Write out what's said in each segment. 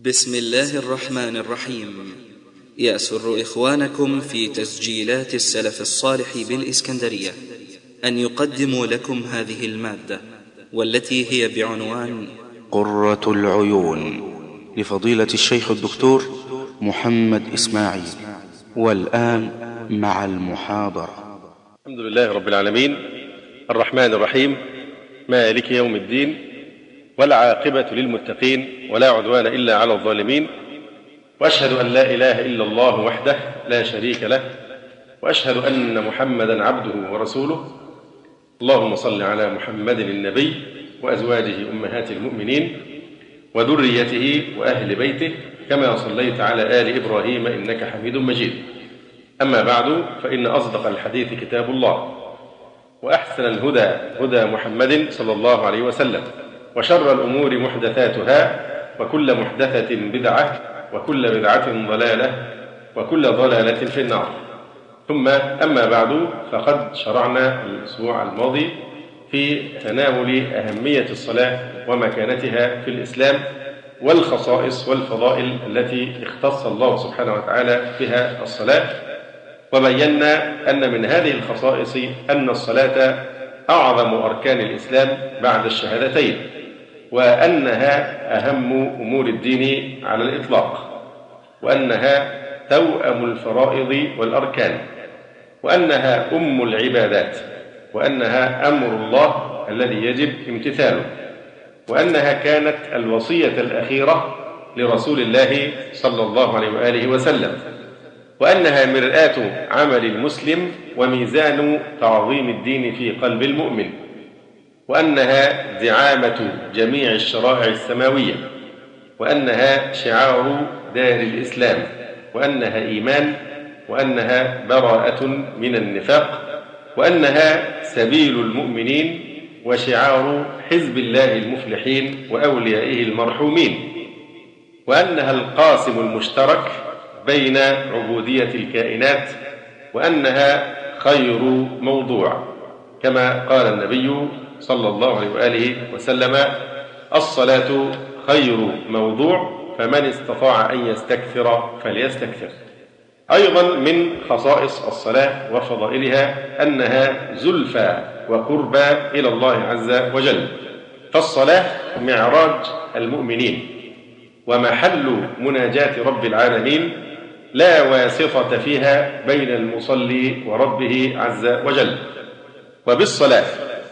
بسم الله الرحمن الرحيم. يسر إخوانكم في تسجيلات السلف الصالح بالإسكندرية أن يقدموا لكم هذه المادة، والتي هي بعنوان قرة العيون لفضيلة الشيخ الدكتور محمد إسماعيل. والآن مع المحاضرة. الحمد لله رب العالمين الرحمن الرحيم مالك يوم الدين، والعاقبة للمتقين، ولا عدوان إلا على الظالمين، وأشهد أن لا إله إلا الله وحده لا شريك له، وأشهد أن محمدا عبده ورسوله. اللهم صل على محمد النبي وأزواجه أمهات المؤمنين وذريته وأهل بيته كما صليت على آل إبراهيم إنك حميد مجيد. أما بعد، فإن أصدق الحديث كتاب الله، وأحسن الهدى هدى محمد صلى الله عليه وسلم، وشر الأمور محدثاتها، وكل محدثة بدعة، وكل بدعة ضلالة، وكل ضلالة في النار. ثم أما بعد، فقد شرعنا الأسبوع الماضي في تناول أهمية الصلاة ومكانتها في الإسلام، والخصائص والفضائل التي اختص الله سبحانه وتعالى بها الصلاة. وبينا أن من هذه الخصائص أن الصلاة أعظم أركان الإسلام بعد الشهادتين، وأنها أهم أمور الدين على الإطلاق، وأنها توأم الفرائض والأركان، وأنها أم العبادات، وأنها أمر الله الذي يجب امتثاله، وأنها كانت الوصية الأخيرة لرسول الله صلى الله عليه وآله وسلم، وأنها مرآة عمل المسلم وميزان تعظيم الدين في قلب المؤمن، وأنها زعامة جميع الشرائع السماوية، وأنها شعار دار الإسلام، وأنها إيمان، وأنها براءة من النفاق، وأنها سبيل المؤمنين وشعار حزب الله المفلحين وأوليائه المرحومين، وأنها القاسم المشترك بين عبودية الكائنات، وأنها خير موضوع، كما قال النبي صلى الله عليه وآله وسلم: الصلاة خير موضوع، فمن استطاع أن يستكثر فليستكثر. أيضا من خصائص الصلاة وفضائلها أنها زلفى وقربى إلى الله عز وجل، فالصلاة معراج المؤمنين ومحل مناجاة رب العالمين، لا واسطة فيها بين المصلي وربه عز وجل. وبالصلاة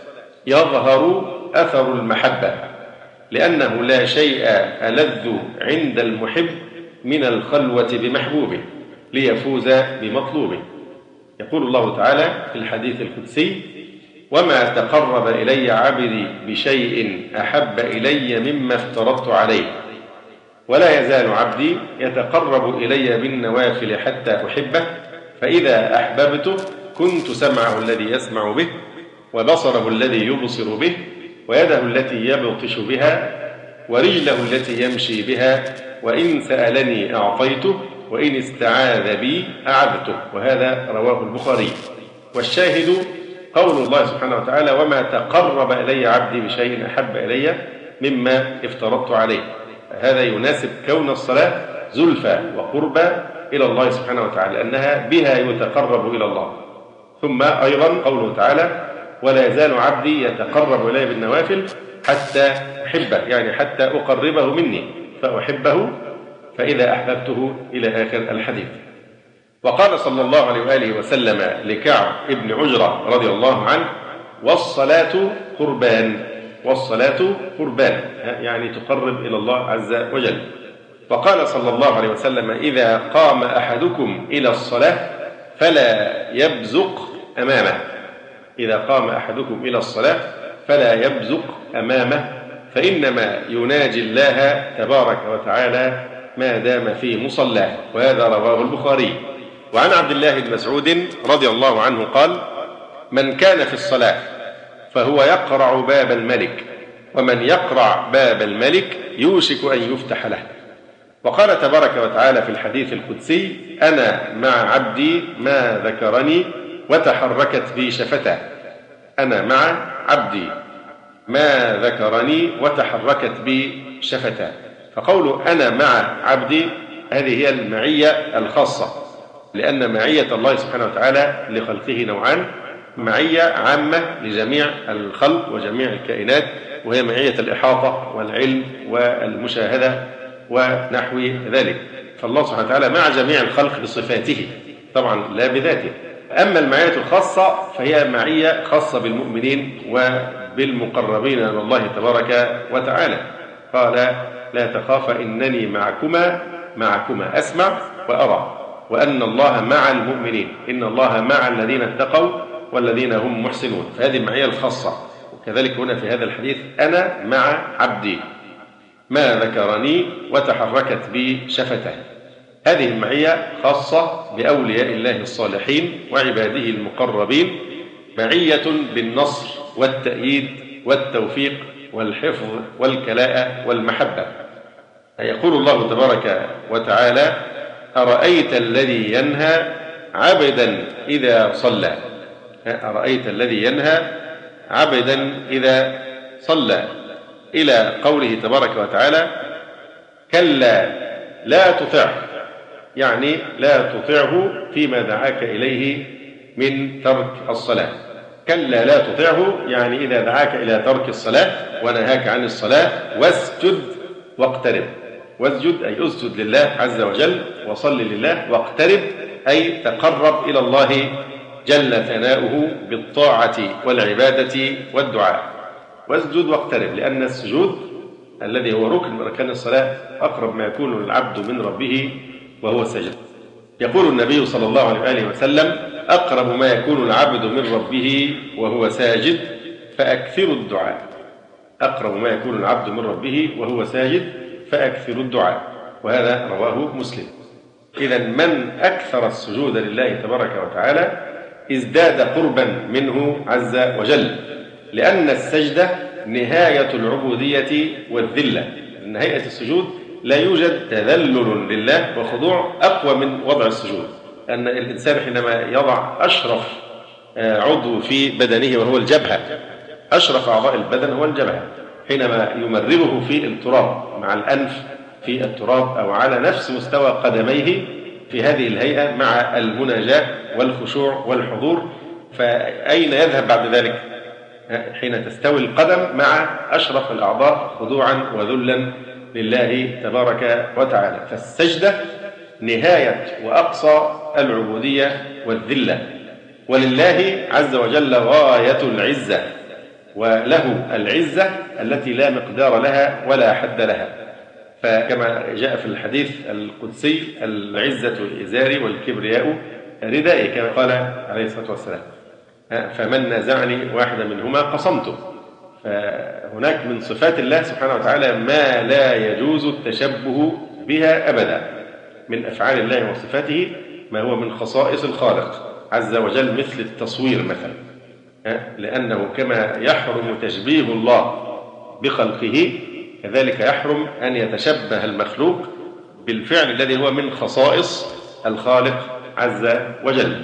يظهر أثر المحبة، لأنه لا شيء ألذ عند المحب من الخلوة بمحبوبه ليفوز بمطلوبه. يقول الله تعالى في الحديث القدسي: وما تقرب إلي عبدي بشيء أحب إلي مما افترضت عليه، ولا يزال عبدي يتقرب إلي بالنوافل حتى أحبه، فإذا أحببته كنت سمعه الذي يسمع به، وبصره الذي يبصر به، ويده التي يبطش بها، ورجله التي يمشي بها، وإن سألني أعطيته، وإن استعاذ بي أعذته. وهذا رواه البخاري. والشاهد قول الله سبحانه وتعالى: وما تقرب إلي عبدي بشيء أحب إلي مما افترضت عليه. هذا يناسب كون الصلاة زلفى وقربى إلى الله سبحانه وتعالى، لأنها بها يتقرب إلى الله. ثم أيضا قوله تعالى: ولا يزال عبدي يتقرب إلي بالنوافل حتى أحبه، يعني حتى أقربه مني فأحبه، فإذا أحببته، إلى آخر الحديث. وقال صلى الله عليه وآله وسلم لكعب ابن عجرة رضي الله عنه: والصلاة قربان، والصلاة قربان، يعني تقرب إلى الله عز وجل. وقال صلى الله عليه وسلم: إذا قام أحدكم إلى الصلاة فلا يبزق أمامه. إذا قام أحدكم إلى الصلاة فلا يبزق أمامه، فإنما يناجي الله تبارك وتعالى ما دام في مصلاه. وهذا رواه البخاري. وعن عبد الله بن مسعود رضي الله عنه قال: من كان في الصلاة فهو يقرع باب الملك، ومن يقرع باب الملك يوشك أن يفتح له. وقال تبارك وتعالى في الحديث القدسي: أنا مع عبدي ما ذكرني وتحركت بي شفتاه. أنا مع عبدي ما ذكرني وتحركت بي شفتاه. فقوله أنا مع عبدي هذه هي المعية الخاصة، لأن معية الله سبحانه وتعالى لخلقه نوعان: معية عامة لجميع الخلق وجميع الكائنات، وهي معية الإحاطة والعلم والمشاهدة ونحو ذلك، فالله سبحانه وتعالى مع جميع الخلق بصفاته طبعا لا بذاته. أما المعية الخاصة فهي معية خاصة بالمؤمنين وبالمقربين من الله تبارك وتعالى. قال لا تخافا إنني معكما أسمع وأرى، وأن الله مع المؤمنين، إن الله مع الذين اتقوا والذين هم محسنون. فهذه المعية الخاصة. وكذلك هنا في هذا الحديث أنا مع عبدي ما ذكرني وتحركت بي شفتاه. هذه المعية خاصة بأولياء الله الصالحين وعباده المقربين، معية بالنصر والتأييد والتوفيق والحفظ والكلاءة والمحبة. يقول الله تبارك وتعالى أرأيت الذي ينهى عبدا إذا صلى. أرأيت الذي ينهى عبدا إذا صلى، إلى قوله تبارك وتعالى كلا لا تطعه، يعني لا تطعه فيما دعاك إليه من ترك الصلاة. كلا لا تطعه يعني إذا دعاك إلى ترك الصلاة ونهاك عن الصلاة واسجد واقترب. واسجد أي اسجد لله عز وجل وصل لله، واقترب أي تقرب إلى الله جل ثناؤه بالطاعة والعبادة والدعاء. واسجد واقترب، لأن السجود الذي هو ركن من أركان الصلاة أقرب ما يكون العبد من ربه وهو ساجد. يقول النبي صلى الله عليه وآله وسلم أقرب ما يكون العبد من ربه وهو ساجد فأكثروا الدعاء. أقرب ما يكون العبد من ربه وهو ساجد فأكثروا الدعاء، وهذا رواه مسلم. إذن من أكثر السجود لله تبارك وتعالى ازداد قربا منه عز وجل، لأن السجدة نهاية العبودية والذلة. نهاية السجود لا يوجد تذلل لله وخضوع أقوى من وضع السجود، أن الإنسان حينما يضع أشرف عضو في بدنه وهو الجبهة، أشرف أعضاء البدن هو الجبهة، حينما يمرره في التراب مع الأنف في التراب أو على نفس مستوى قدميه في هذه الهيئة مع المناجاة والخشوع والحضور، فأين يذهب بعد ذلك؟ حين تستوي القدم مع أشرف الأعضاء خضوعا وذلا لله تبارك وتعالى. فالسجدة نهاية وأقصى العبودية والذلة، ولله عز وجل غاية العزة، وله العزة التي لا مقدار لها ولا حد لها. فكما جاء في الحديث القدسي العزة إزاري والكبرياء ردائي، كما قال عليه الصلاة والسلام فمن نازعني واحدة منهما قصمته. فهناك من صفات الله سبحانه وتعالى ما لا يجوز التشبه بها أبدا من أفعال الله وصفاته، ما هو من خصائص الخالق عز وجل، مثل التصوير مثلا، لأنه كما يحرم تشبيه الله بخلقه كذلك يحرم أن يتشبه المخلوق بالفعل الذي هو من خصائص الخالق عز وجل.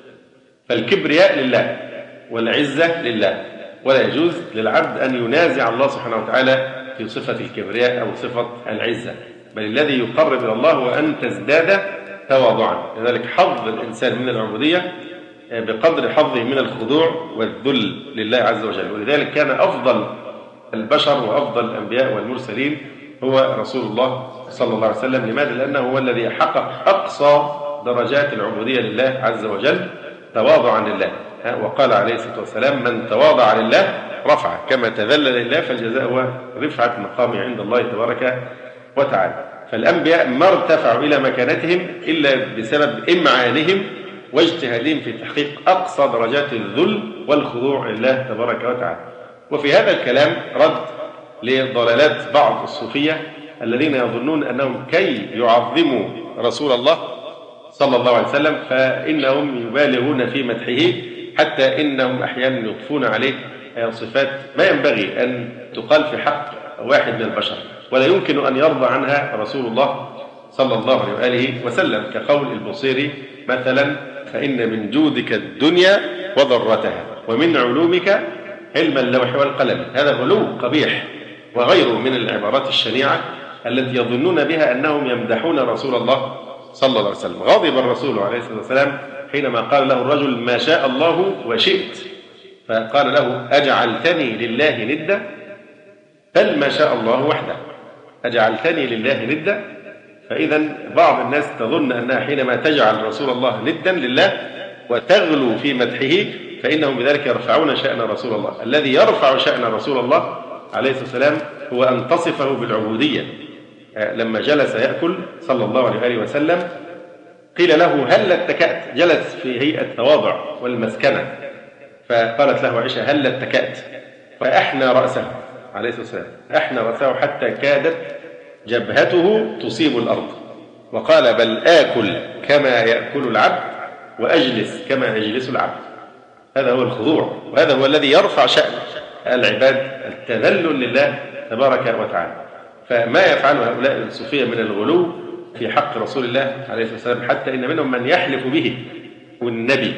فالكبرياء لله والعزة لله، ولا يجوز للعبد أن ينازع الله سبحانه وتعالى في صفة الكبرياء أو صفة العزة، بل الذي يقرب إلى الله وأن تزداد تواضعا. لذلك حظ الإنسان من العبودية بقدر حظه من الخضوع والذل لله عز وجل. ولذلك كان أفضل البشر وأفضل الأنبياء والمرسلين هو رسول الله صلى الله عليه وسلم. لماذا؟ لأنه هو الذي حقق أقصى درجات العبودية لله عز وجل تواضعا لله. وقال عليه الصلاة والسلام من تواضع لله رفعه، كما تذلل لله فالجزاء هو رفعة مقامه عند الله تبارك وتعالى. فالأنبياء ما ارتفعوا إلى مكانتهم إلا بسبب إمعانهم واجتهادهم في تحقيق أقصى درجات الذل والخضوع لله تبارك وتعالى. وفي هذا الكلام رد لضلالات بعض الصوفية الذين يظنون أنهم كي يعظموا رسول الله صلى الله عليه وسلم فإنهم يبالغون في مدحه، حتى إنهم أحيانا يضفون عليه صفات ما ينبغي أن تقال في حق واحد من البشر، ولا يمكن أن يرضى عنها رسول الله صلى الله عليه وآله وسلم، كقول البصيري مثلا فإن من جودك الدنيا وضرتها ومن علومك علم اللوح والقلم. هذا غلو قبيح وغيره من العبارات الشنيعة التي يظنون بها أنهم يمدحون رسول الله صلى الله عليه وسلم. غضب الرسول عليه الصلاة والسلام حينما قال له الرجل ما شاء الله وشئت، فقال له أجعلتني لله ندا؟ بل ما شاء الله وحده، أجعلتني لله ندا. فإذا بعض الناس تظن أنها حينما تجعل رسول الله ندا لله وتغلو في مدحه فإنهم بذلك يرفعون شأن رسول الله. الذي يرفع شأن رسول الله عليه الصلاة والسلام هو أن تصفه بالعبودية. لما جلس يأكل صلى الله عليه وسلم قيل له هل اتكأت؟ جلس في هيئة التواضع والمسكنة، فقالت له عائشة هل اتكأت؟ فأحنى رأسه عليه الصلاة والسلام، أحنى رأسه حتى كادت جبهته تصيب الأرض، وقال بل آكل كما يأكل العبد وأجلس كما يجلس العبد. هذا هو الخضوع، وهذا هو الذي يرفع شأن العباد، التذلل لله تبارك وتعالى. فما يفعله هؤلاء الصوفية من الغلو في حق رسول الله عليه الصلاة والسلام، حتى إن منهم من يحلف به والنبي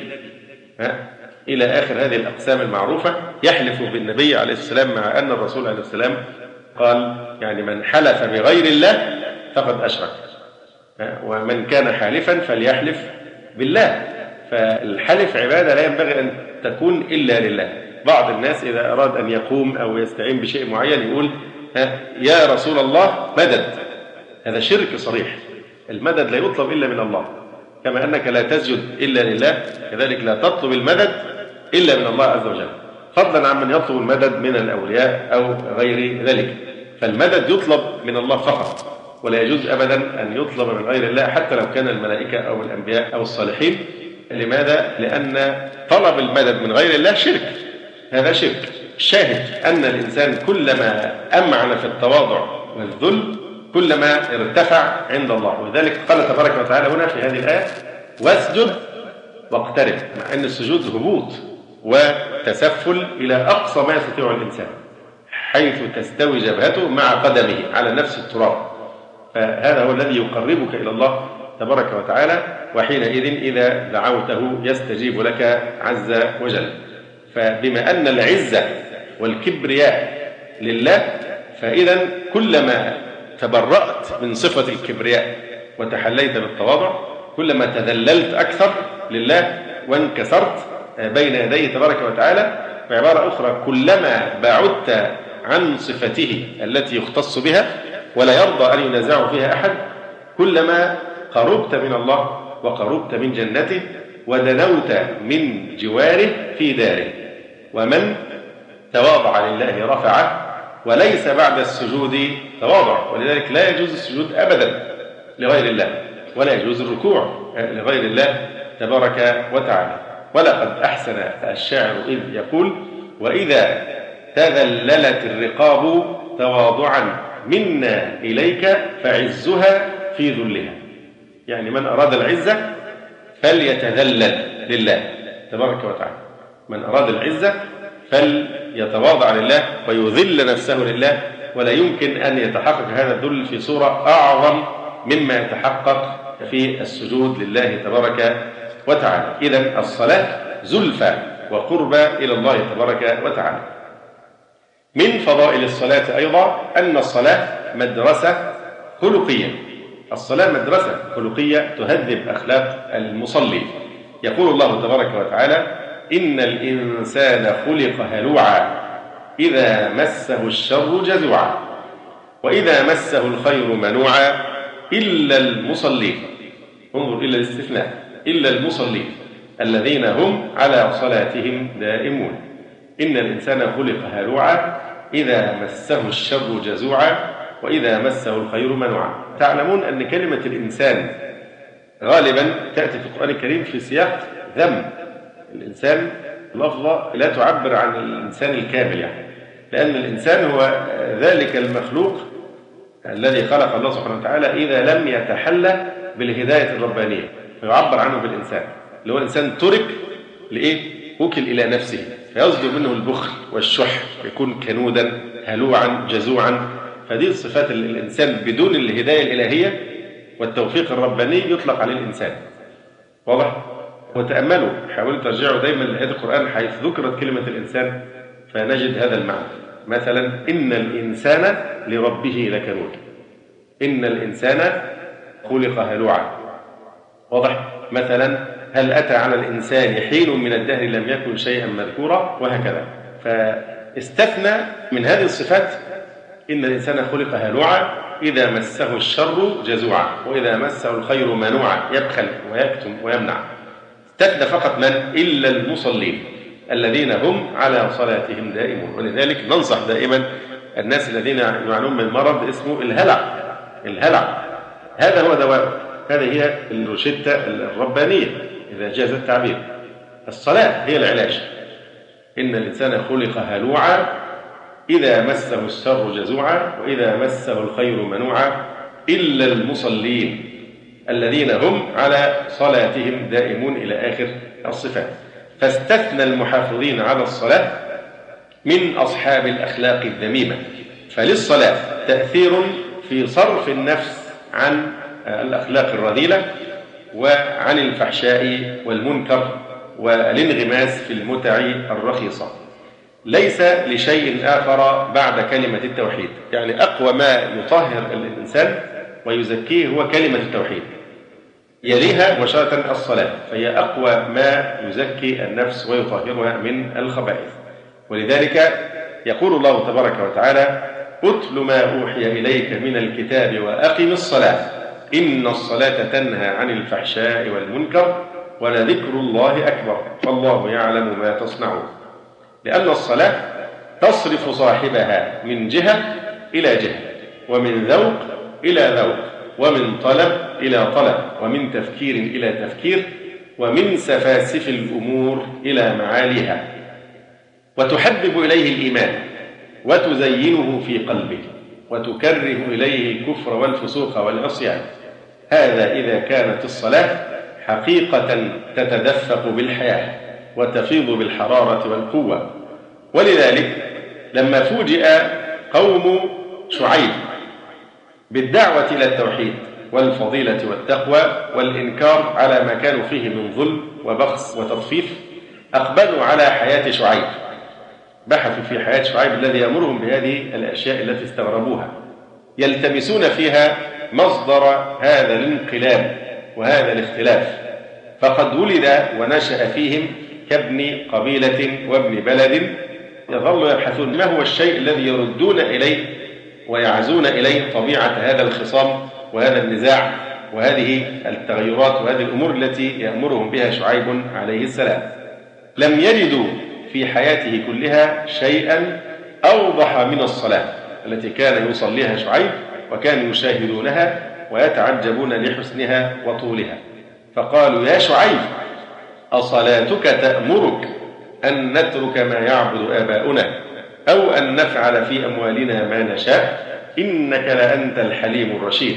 إلى آخر هذه الأقسام المعروفة، يحلف بالنبي عليه الصلاة والسلام مع أن الرسول عليه السلام قال يعني من حلف بغير الله فقد أشرك، ومن كان حالفا فليحلف بالله. فالحلف عبادة لا ينبغي أن تكون إلا لله. بعض الناس إذا أراد أن يقوم أو يستعين بشيء معين يقول يا رسول الله مدد، هذا شرك صريح. المدد لا يطلب إلا من الله، كما أنك لا تسجد إلا لله كذلك لا تطلب المدد إلا من الله عز وجل، فضلا عن من يطلب المدد من الأولياء أو غير ذلك. فالمدد يطلب من الله فقط، ولا يجوز أبدا أن يطلب من غير الله حتى لو كان الملائكة أو الأنبياء أو الصالحين. لماذا؟ لأن طلب المدد من غير الله شرك، هذا شرك. الشاهد أن الإنسان كلما أمعن في التواضع والذل كلما ارتفع عند الله. ولذلك قال تبارك وتعالى هنا في هذه الآية واسجد واقترب، مع أن السجود هبوط وتسفل إلى أقصى ما يستطيع الإنسان، حيث تستوي جبهته مع قدمه على نفس التراب. فهذا هو الذي يقربك إلى الله تبارك وتعالى، وحينئذ إذا دعوته يستجيب لك عز وجل. فبما أن العزة والكبرياء لله، فإذا كلما تبرأت من صفة الكبرياء وتحليت بالتواضع كلما تذللت أكثر لله وانكسرت بين يديه تبارك وتعالى. بعبارة أخرى كلما بعدت عن صفته التي يختص بها ولا يرضى أن ينازع فيها أحد كلما قربت من الله وقربت من جنته ودنوت من جواره في داره. ومن تواضع لله رفعه، وليس بعد السجود تواضع. ولذلك لا يجوز السجود أبدا لغير الله، ولا يجوز الركوع لغير الله تبارك وتعالى. ولقد أحسن الشاعر إذ يقول وإذا تذللت الرقاب تواضعا منا إليك فعزها في ذلها. يعني من أراد العزة فليتذلل لله تبارك وتعالى، من أراد العزة فليتواضع لله ويذل نفسه لله. ولا يمكن أن يتحقق هذا الذل في صورة أعظم مما يتحقق في السجود لله تبارك وتعالى. إذن الصلاة زلفى وقربى إلى الله تبارك وتعالى. من فضائل الصلاة أيضا أن الصلاة مدرسة خلقية. الصلاة مدرسة خلقية تهذب أخلاق المصلي. يقول الله تبارك وتعالى إن الإنسان خلق هلوعا إذا مسه الشر جزوعا وإذا مسه الخير منوعا إلا المصلين. انظر إلى الاستثناء، إلا المصلين الذين هم على صلاتهم دائمون. إن الإنسان خلق هلوعا إذا مسه الشر جزوعا وإذا مسه الخير منوعا. تعلمون أن كلمة الإنسان غالبا تأتي في القرآن الكريم في سياق ذم. الإنسان لفظة لا تعبر عن الإنسان الكامل، يعني لأن الإنسان هو ذلك المخلوق الذي خلق الله سبحانه وتعالى إذا لم يتحلى بالهداية الربانية فيعبر عنه بالإنسان، اللي هو الإنسان ترك لإيه؟ وكل إلى نفسه فيصدر منه البخل والشح، يكون كنودا هلوعا جزوعا. فدي صفات الإنسان بدون الهداية الإلهية والتوفيق الرباني يطلق عليه الإنسان. واضح؟ وتأملوا، حاولوا ترجعوا دايما لآيات القرآن حيث ذكرت كلمة الإنسان فنجد هذا المعنى. مثلا إن الإنسان لربه لكنود، إن الإنسان خلق هلوعا. واضح؟ مثلا هل أتى على الإنسان حين من الدهر لم يكن شيئا مذكورا، وهكذا. فاستثنى من هذه الصفات إن الإنسان خلق هلوعا إذا مسه الشر جزوعا وإذا مسه الخير منوعا، يبخل ويكتم ويمنع. استثنى فقط من؟ إلا المصلين الذين هم على صلاتهم دائمون. ولذلك ننصح دائما الناس الذين يعانون من مرض اسمه الهلع. هذا هو دواء، هذه هي الروشتة الربانية إذا جاز التعبير. الصلاة هي العلاج. إن الإنسان خلق هلوعا إذا مسه الشر جزوعا وإذا مسه الخير منوعا إلا المصلين الذين هم على صلاتهم دائمون إلى آخر الصفات. فاستثنى المحافظين على الصلاة من أصحاب الأخلاق الذميمة. فللصلاة تأثير في صرف النفس عن الأخلاق الرذيلة وعن الفحشاء والمنكر والانغماس في المتع الرخيصة. ليس لشيء آخر بعد كلمة التوحيد. يعني أقوى ما يطهر الإنسان ويزكيه هو كلمة التوحيد، يليها مباشرة الصلاة، فهي أقوى ما يزكي النفس ويطهرها من الخبائث. ولذلك يقول الله تبارك وتعالى: أتل ما أوحي إليك من الكتاب وأقم الصلاة إن الصلاة تنهى عن الفحشاء والمنكر ولذكر الله أكبر والله يعلم ما تصنعون. لأن الصلاة تصرف صاحبها من جهة إلى جهة، ومن ذوق إلى ذوق، ومن طلب إلى طلب، ومن تفكير إلى تفكير، ومن سفاسف الأمور إلى معاليها، وتحبب إليه الإيمان وتزينه في قلبه وتكره إليه الكفر والفسوق والعصيان. هذا إذا كانت الصلاة حقيقة تتدفق بالحياة وتفيض بالحرارة والقوة. ولذلك لما فوجئ قوم شعيب بالدعوة إلى التوحيد والفضيلة والتقوى والإنكار على ما كانوا فيه من ظلم وبخس وتطفيف، أقبلوا على حياة شعيب، بحثوا في حياة شعيب الذي يأمرهم بهذه الأشياء التي استغربوها، يلتمسون فيها مصدر هذا الانقلاب وهذا الاختلاف. فقد ولد ونشأ فيهم كابن قبيلة وابن بلد، يظلوا يبحثون ما هو الشيء الذي يردون إليه ويعزون إليه طبيعة هذا الخصام وهذا النزاع وهذه التغيرات وهذه الأمور التي يأمرهم بها شعيب عليه السلام. لم يجدوا في حياته كلها شيئا أوضح من الصلاة التي كان يصليها شعيب، وكانوا يشاهدونها ويتعجبون لحسنها وطولها. فقالوا: يا شعيب أصلاتك تأمرك أن نترك ما يعبد آباؤنا أو أن نفعل في أموالنا ما نشاء إنك لأنت الحليم الرشيد.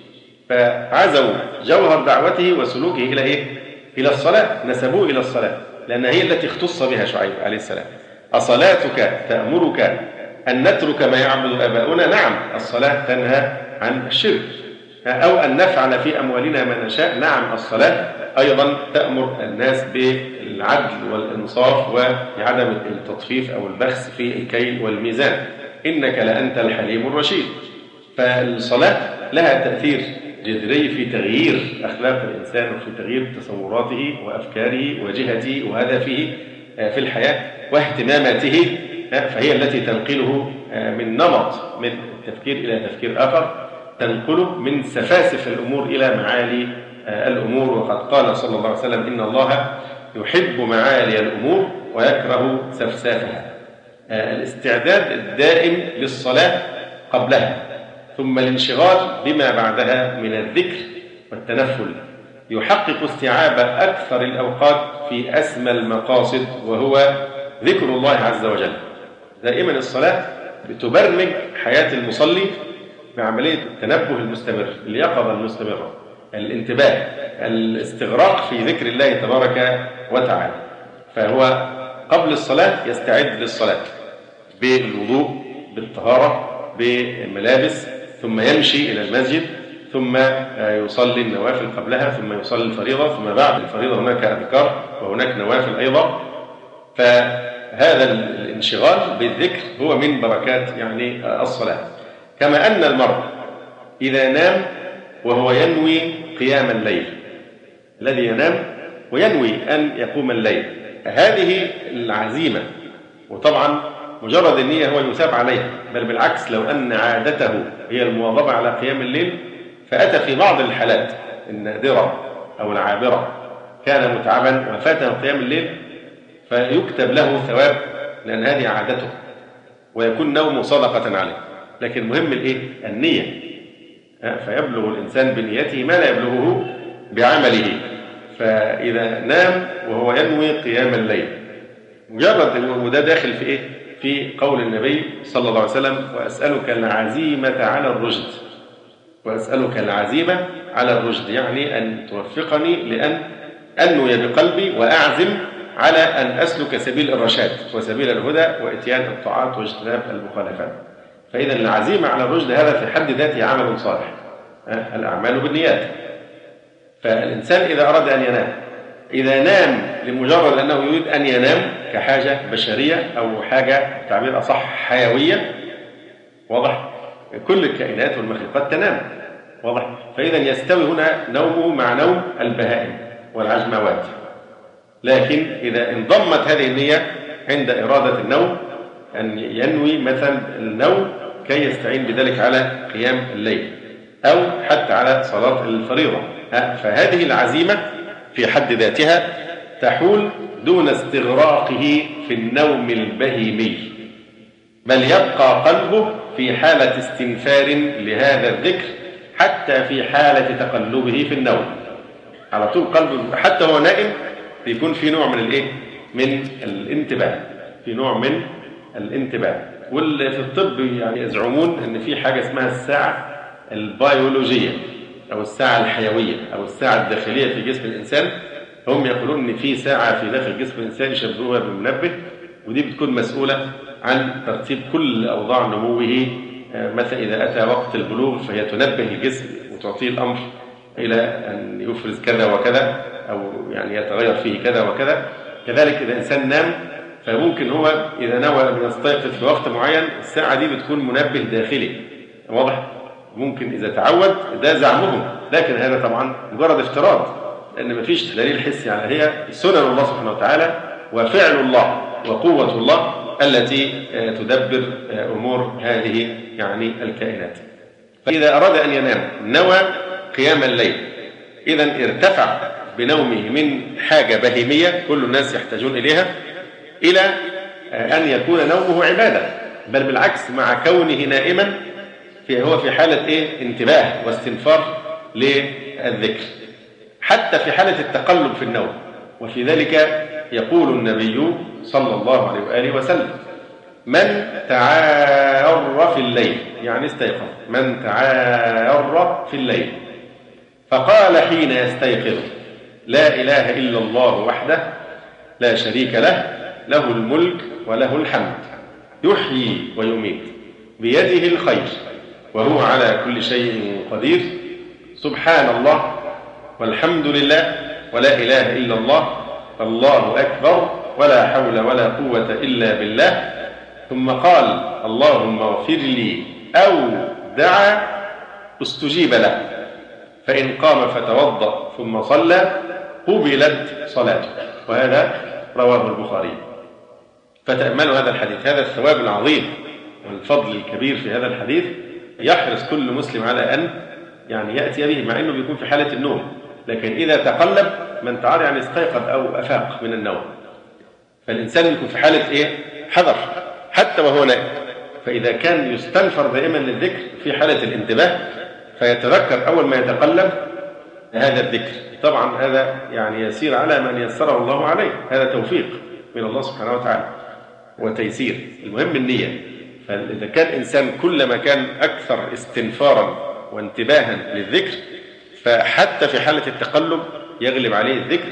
فعزوا جوهر دعوته وسلوكه إلى إيه؟ إلى الصلاة، نسبوه إلى الصلاة لأن هي التي اختص بها شعيب عليه السلام. أصلاتك تأمرك أن نترك ما يعبد آباؤنا، نعم الصلاة تنهى عن الشرك. أو أن نفعل في أموالنا ما نشاء، نعم الصلاة أيضا تأمر الناس بالعدل والإنصاف وعدم التطفيف أو البخس في الكيل والميزان. إنك لأنت الحليم الرشيد. فالصلاة لها تأثير جذري في تغيير أخلاق الإنسان وفي تغيير تصوراته وأفكاره وجهته وهدفه في الحياة واهتماماته، فهي التي تنقله من نمط من التفكير إلى تفكير آخر، تنقله من سفاسف الأمور إلى معالي الأمور. وقد قال صلى الله عليه وسلم: إن الله يحب معالي الأمور ويكره سفسافها. الاستعداد الدائم للصلاة قبلها، ثم الانشغال بما بعدها من الذكر والتنفل يحقق استيعاب أكثر الأوقات في أسمى المقاصد، وهو ذكر الله عز وجل. دائما الصلاة بتبرمج حياة المصلي بعملية التنبه المستمر، اليقظة المستمرة، الانتباه، الاستغراق في ذكر الله تبارك وتعالى. فهو قبل الصلاة يستعد للصلاة بالوضوء، بالطهارة، بالملابس، ثم يمشي إلى المسجد، ثم يصلي النوافل قبلها، ثم يصلي الفريضة، ثم بعد الفريضة هناك أذكار وهناك نوافل أيضا. فهذا الانشغال بالذكر هو من بركات يعني الصلاة. كما أن المرء إذا نام وهو ينوي قيام الليل، الذي ينام وينوي أن يقوم الليل، هذه العزيمة. وطبعا مجرد النية هو يثاب عليها، بل بالعكس لو أن عادته هي المواظبة على قيام الليل، فأتى في بعض الحالات النادرة أو العابرة كان متعبا وفاته قيام الليل فيكتب له ثواب، لأن هذه عادته، ويكون نومه صدقة عليه. لكن المهم النية، فيبلغ الإنسان بنيته ما لا يبلغه بعمله. فإذا نام وهو ينوي قيام الليل مجرد، وده داخل في في قول النبي صلى الله عليه وسلم: وأسألك العزيمة على الرشد. وأسألك العزيمة على الرشد يعني أن توفقني لأن أنوي بقلبي وأعزم على أن أسلك سبيل الرشاد وسبيل الهدى وإتيان الطاعات واجتناب المخالفات. فإذا العزيمة على الرشد هذا في حد ذاته عمل صالح، الأعمال بالنيات. فالإنسان إذا أراد أن ينام، إذا نام لمجرد أنه يريد أن ينام كحاجة بشرية أو حاجة تعبير أصح حيوية، واضح، كل الكائنات والمخلوقات تنام، واضح. فإذا يستوي هنا نومه مع نوم البهائم والعجموات. لكن إذا انضمت هذه النية عند إرادة النوم أن ينوي مثلا النوم كي يستعين بذلك على قيام الليل أو حتى على صلاة الفريضة، فهذه العزيمة في حد ذاتها تحول دون استغراقه في النوم البهيمي، بل يبقى قلبه في حالة استنفار لهذا الذكر حتى في حالة تقلبه في النوم. على طول قلبه حتى هو نائم بيكون في نوع من الانتباه، في نوع من الانتباه. واللي في الطب يعني يزعمون ان في حاجة اسمها الساعة البيولوجية أو الساعة الحيوية أو الساعة الداخلية في جسم الإنسان. هم يقولون إن في ساعة في داخل جسم الإنسان يشبهوها بالمنبه، ودي بتكون مسؤولة عن ترتيب كل أوضاع نموه. مثلا إذا أتى وقت البلوغ فهي تنبه الجسم وتعطيه الأمر إلى أن يفرز كذا وكذا أو يعني يتغير فيه كذا وكذا. كذلك إذا إنسان نام فممكن هو إذا نوى أن يستيقظ في وقت معين الساعة دي بتكون منبه داخلي، واضح. ممكن إذا تعود، ده زعمهم، لكن هذا طبعا مجرد افتراض، لأن مفيش دليل حسي على هي سنن الله سبحانه وتعالى وفعل الله وقوة الله التي تدبر أمور هذه يعني الكائنات. فإذا أراد أن ينام نوى قيام الليل، إذن ارتفع بنومه من حاجة بهيمية كل الناس يحتاجون إليها إلى أن يكون نومه عبادة، بل بالعكس مع كونه نائما هو في حالة انتباه واستنفار للذكر حتى في حالة التقلب في النوم. وفي ذلك يقول النبي صلى الله عليه وآله وسلم: من تعار في الليل، يعني استيقظ، من تعار في الليل فقال حين يستيقظ: لا إله إلا الله وحده لا شريك له، له الملك وله الحمد، يحيي ويميت، بيده الخير وهو على كل شيء قدير، سبحان الله والحمد لله ولا إله إلا الله الله أكبر ولا حول ولا قوة إلا بالله، ثم قال: اللهم اغفر لي، أو دعا استجيب له، فإن قام فتوضأ ثم صلى قبلت صلاته. وهذا رواه البخاري. فتأملوا هذا الحديث، هذا الثواب العظيم والفضل الكبير في هذا الحديث، يحرص كل مسلم على أن يعني يأتي به، مع أنه بيكون في حالة النوم، لكن إذا تقلب من تعار يعني استيقظ أو أفاق من النوم، فالإنسان يكون في حالة حذر حتى وهو نائم. فإذا كان يستنفر دائما للذكر في حالة الانتباه فيتذكر أول ما يتقلب هذا الذكر. طبعا هذا يعني يسير على من يسره الله عليه، هذا توفيق من الله سبحانه وتعالى وتيسير. المهم النية. فإذا كان إنسان كلما كان أكثر استنفارا وانتباها للذكر فحتى في حالة التقلب يغلب عليه الذكر،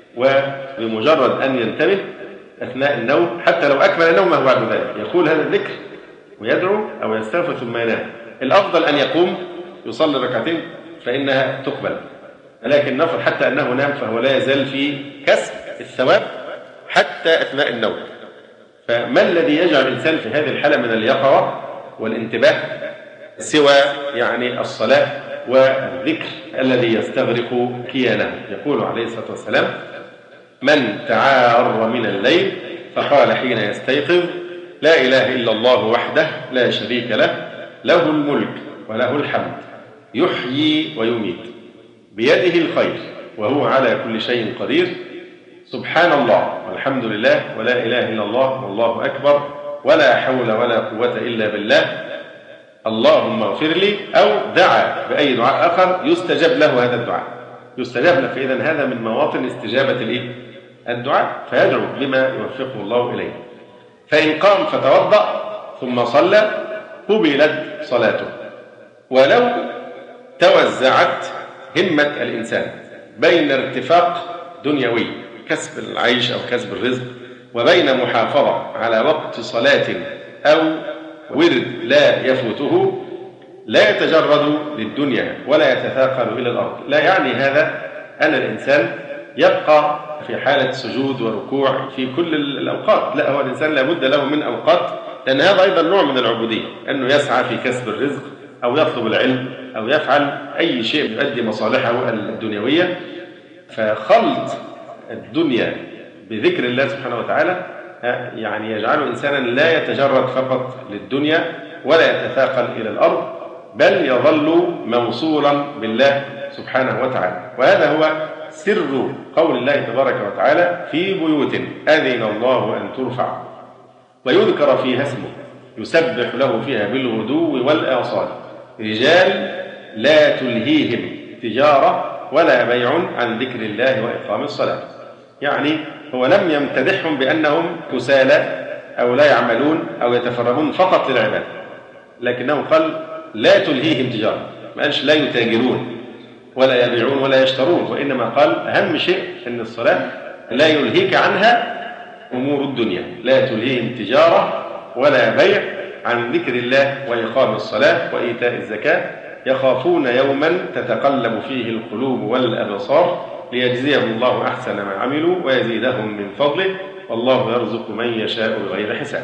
وبمجرد أن ينتبه أثناء النوم حتى لو أكمل نومه بعد ذلك يقول هذا الذكر ويدعو أو يستغفر ثم ينام. الأفضل أن يقوم يصلي ركعتين فإنها تقبل، لكن نفرض حتى أنه نام فهو لا يزال في كسب الثواب حتى أثناء النوم. فما الذي يجعل الإنسان في هذه الحالة من اليقظة والانتباه سوى يعني الصلاة والذكر الذي يستغرق كيانه. يقول عليه الصلاة والسلام: من تعار من الليل فقال حين يستيقظ: لا إله إلا الله وحده لا شريك له، له الملك وله الحمد، يحيي ويميت، بيده الخير وهو على كل شيء قدير، سبحان الله والحمد لله ولا إله إلا الله والله أكبر، ولا حول ولا قوة إلا بالله، اللهم اغفر لي، أو دعا بأي دعاء آخر يستجاب له هذا الدعاء، يستجاب له. فإذا هذا من مواطن استجابة الدعاء، فيدعو بما يوفقه الله إليه. فإن قام فتوضأ ثم صلى قبلت صلاته. ولو توزعت همة الإنسان بين ارتفاق دنيوي كسب العيش أو كسب الرزق وبين محافظة على وقت صلاة أو ورد لا يفوته، لا يتجرد للدنيا ولا يتثاقل إلى الأرض. لا يعني هذا أن الإنسان يبقى في حالة سجود وركوع في كل الأوقات، لا، هو الإنسان لابد له من أوقات، لأن هذا أيضا نوع من العبودية، أنه يسعى في كسب الرزق أو يطلب العلم أو يفعل أي شيء يؤدي مصالحه الدنيوية. فخلط الدنيا بذكر الله سبحانه وتعالى يعني يجعل إنسانا لا يتجرد فقط للدنيا ولا يتثاقل إلى الأرض، بل يظل موصولا بالله سبحانه وتعالى. وهذا هو سر قول الله تبارك وتعالى: في بيوت أذن الله أن ترفع ويذكر فيها اسمه يسبح له فيها بالغدو والآصال، رجال لا تلهيهم تجارة ولا بيع عن ذكر الله وإقام الصلاة. يعني هو لم يمتدحهم بأنهم كسالى أو لا يعملون أو يتفرغون فقط للعبادة، لكنه قال لا تلهيهم تجارة، ما قالش لا يتاجرون ولا يبيعون ولا يشترون، وإنما قال أهم شيء أن الصلاة لا يلهيك عنها أمور الدنيا، لا تلهيهم تجارة ولا بيع عن ذكر الله وإقام الصلاة وإيتاء الزكاة، يخافون يوما تتقلب فيه القلوب والأبصار ليجزيهم الله أحسن ما عملوا ويزيدهم من فضله، والله يرزق من يشاء بغير حساب.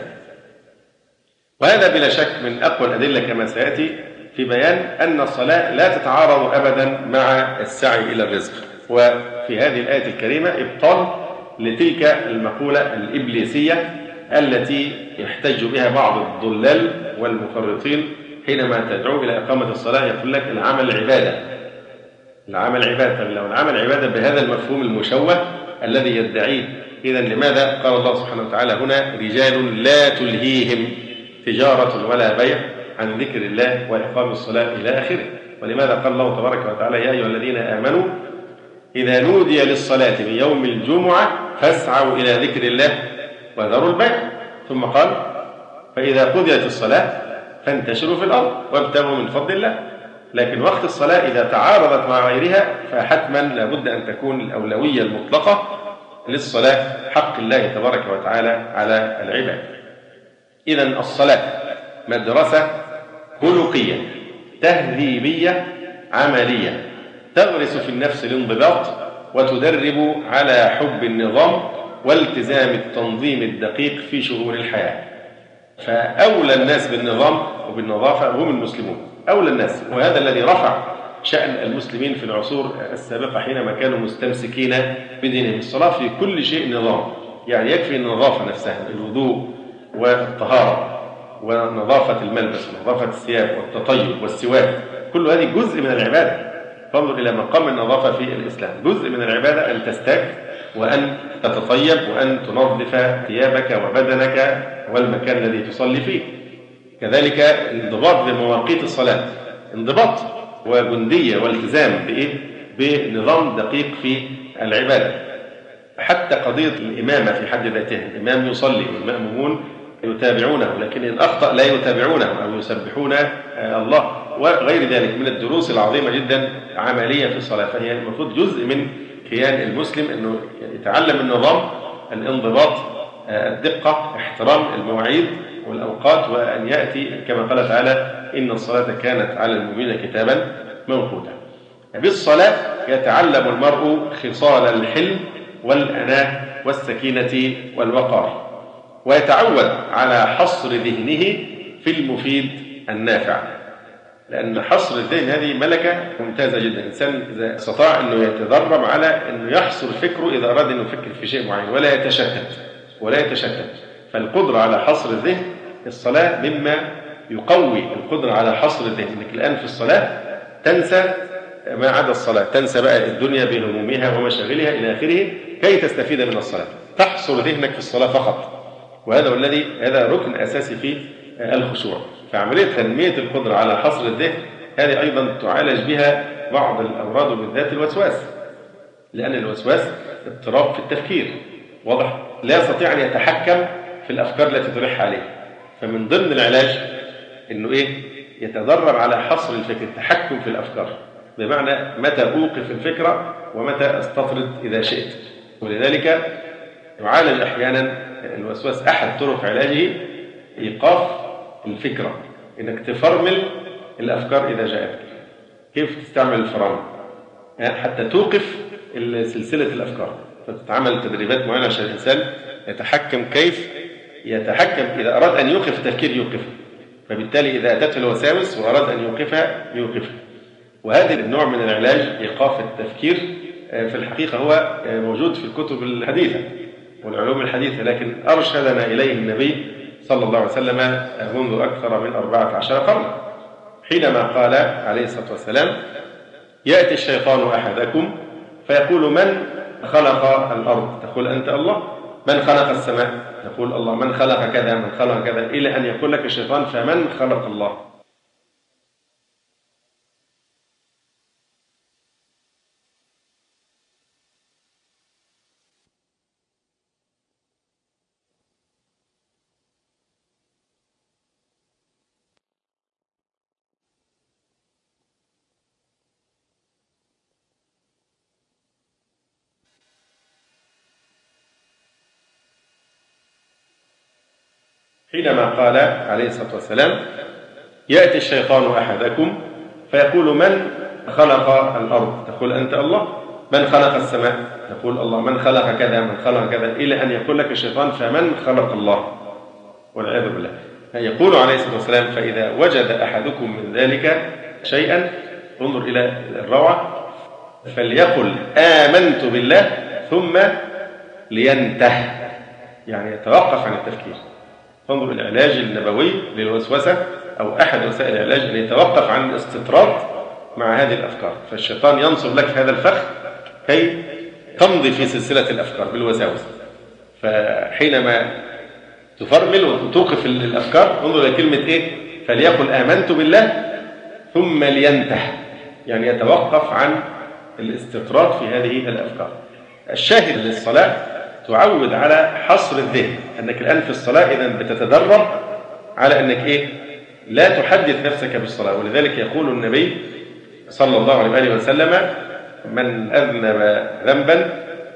وهذا بلا شك من أقوى الأدلة كما سيأتي في بيان أن الصلاة لا تتعارض أبدا مع السعي إلى الرزق. وفي هذه الآية الكريمة إبطال لتلك المقولة الإبليسية التي يحتج بها بعض الضلال والمفرطين حينما تدعو إلى إقامة الصلاة، يقول لك العمل عبادة، العمل عبادة. لو العمل عبادة بهذا المفهوم المشوه الذي يدعيه، إذن لماذا قال الله سبحانه وتعالى هنا: رجال لا تلهيهم تجارة ولا بيع عن ذكر الله وإقام الصلاة إلى آخره؟ ولماذا قال الله تبارك وتعالى: يا أيها الذين آمنوا إذا نودي للصلاة من يوم الجمعة فاسعوا إلى ذكر الله وذروا البيع، ثم قال: فإذا قضيت الصلاة فانتشروا في الأرض وابتغوا من فضل الله. لكن وقت الصلاة إذا تعارضت مع غيرها فحتما لابد أن تكون الأولوية المطلقة للصلاة، حق الله تبارك وتعالى على العباد. إذن الصلاة مدرسة خلقية تهذيبية عملية تغرس في النفس الانضباط وتدرب على حب النظام والتزام التنظيم الدقيق في شؤون الحياة. فأولى الناس بالنظام وبالنظافة هم المسلمون، أولى الناس، وهذا الذي رفع شأن المسلمين في العصور السابقة حينما كانوا مستمسكين بدينهم. الصلاة في كل شيء نظام، يعني يكفي النظافة نفسها، الوضوء والطهارة ونظافة الملبس ونظافة الثياب والتطيب والسواك، كل هذه جزء من العبادة. فانظر إلى مقام النظافة في الإسلام، جزء من العبادة أن تستاك وأن تتطيب وأن تنظف ثيابك وبدنك والمكان الذي تصلي فيه. كذلك انضباط بمواقيت الصلاة، انضباط وجندية والتزام بنظام دقيق في العبادة. حتى قضية الإمامة في حد ذاتها، الإمام يصلي والمأمومون يتابعونه، لكن إن أخطأ لا يتابعونه أو يسبحون الله وغير ذلك من الدروس العظيمة جدا عملية في الصلاة. فهي المفروض جزء من كيان المسلم أنه يتعلم النظام، الانضباط، الدقة، احترام المواعيد والأوقات، وأن يأتي كما قال تعالى: إن الصلاة كانت على المؤمنين كتابا موقوتا. بالصلاة يتعلم المرء خصال الحلم والأناة والسكينة والوقار، ويتعود على حصر ذهنه في المفيد النافع. لأن حصر الذهن هذه ملكة ممتازة جدا. الإنسان إذا استطاع أنه يتدرب على أنه يحصر فكره إذا أراد أنه يفكر في شيء معين ولا يتشتت. فالقدرة على حصر الذهن، الصلاة مما يقوي القدرة على حصر الذهن. إنك الآن في الصلاة تنسى ما عدا الصلاة، تنسى بقى الدنيا بهمومها ومشاغلها إلى آخره كي تستفيد من الصلاة. تحصر ذهنك في الصلاة فقط، وهذا هذا ركن أساسي في الخشوع. فعملية تنمية القدرة على حصر الذهن هذه أيضا تعالج بها بعض الأمراض وبالذات الوسواس، لأن الوسواس اضطراب في التفكير واضح، لا يستطيع أن يتحكم في الأفكار التي تلح عليه. فمن ضمن العلاج أنه يتدرب على حصر الفكر، التحكم في الأفكار، بمعنى متى أوقف الفكرة ومتى أستطرد إذا شئت. ولذلك يعالج أحيانا الوسواس، أحد طرق علاجه إيقاف الفكرة، إنك تفرمل الأفكار إذا جاءتك. كيف تستعمل الفرامل حتى توقف سلسلة الأفكار؟ فتتعمل تدريبات معينة عشان الإنسان يتحكم، كيف يتحكم إذا أراد أن يوقف التفكير يوقفه، فبالتالي إذا أتته الوساوس وأراد أن يوقفها يوقفها. وهذا النوع من العلاج إيقاف التفكير في الحقيقة هو موجود في الكتب الحديثة والعلوم الحديثة، لكن أرشدنا إليه النبي صلى الله عليه وسلم منذ أكثر من 14 قرنا، حينما قال عليه الصلاة والسلام: يأتي الشيطان أحدكم فيقول: من خلق الأرض؟ تقول أنت الله. من خلق السماء؟ تقول الله. من خلق كذا؟ من خلق كذا، إلى أن يقول لك الشيطان: فمن خلق الله؟ حينما قال عليه الصلاة والسلام: يأتي الشيطان أحدكم فيقول: من خلق الأرض؟ تقول أنت الله. من خلق السماء؟ تقول الله. من خلق كذا؟ من خلق كذا، إلى أن يقول لك الشيطان: فمن خلق الله؟ والعياذ بالله. يقول عليه الصلاة والسلام: فإذا وجد أحدكم من ذلك شيئا، انظر إلى الروعة، فليقل: آمنت بالله ثم لينته، يعني يتوقف عن التفكير. انظر العلاج النبوي للوسوسة، أو أحد وسائل العلاج، أن يتوقف عن الاستطراد مع هذه الأفكار. فالشيطان ينصب لك هذا الفخ كي تمضي في سلسلة الأفكار بالوساوس. فحينما تفرمل وتوقف الأفكار، انظر إلى كلمة فليقل آمنت بالله ثم لينته، يعني يتوقف عن الاستطراد في هذه الأفكار. الشاهد للصلاة تعود على حصر الذهن، أنك الآن في الصلاة إذن بتتدرب على أنك لا تحدث نفسك بالصلاة. ولذلك يقول النبي صلى الله عليه وآله وسلم: من أذنب ذنبا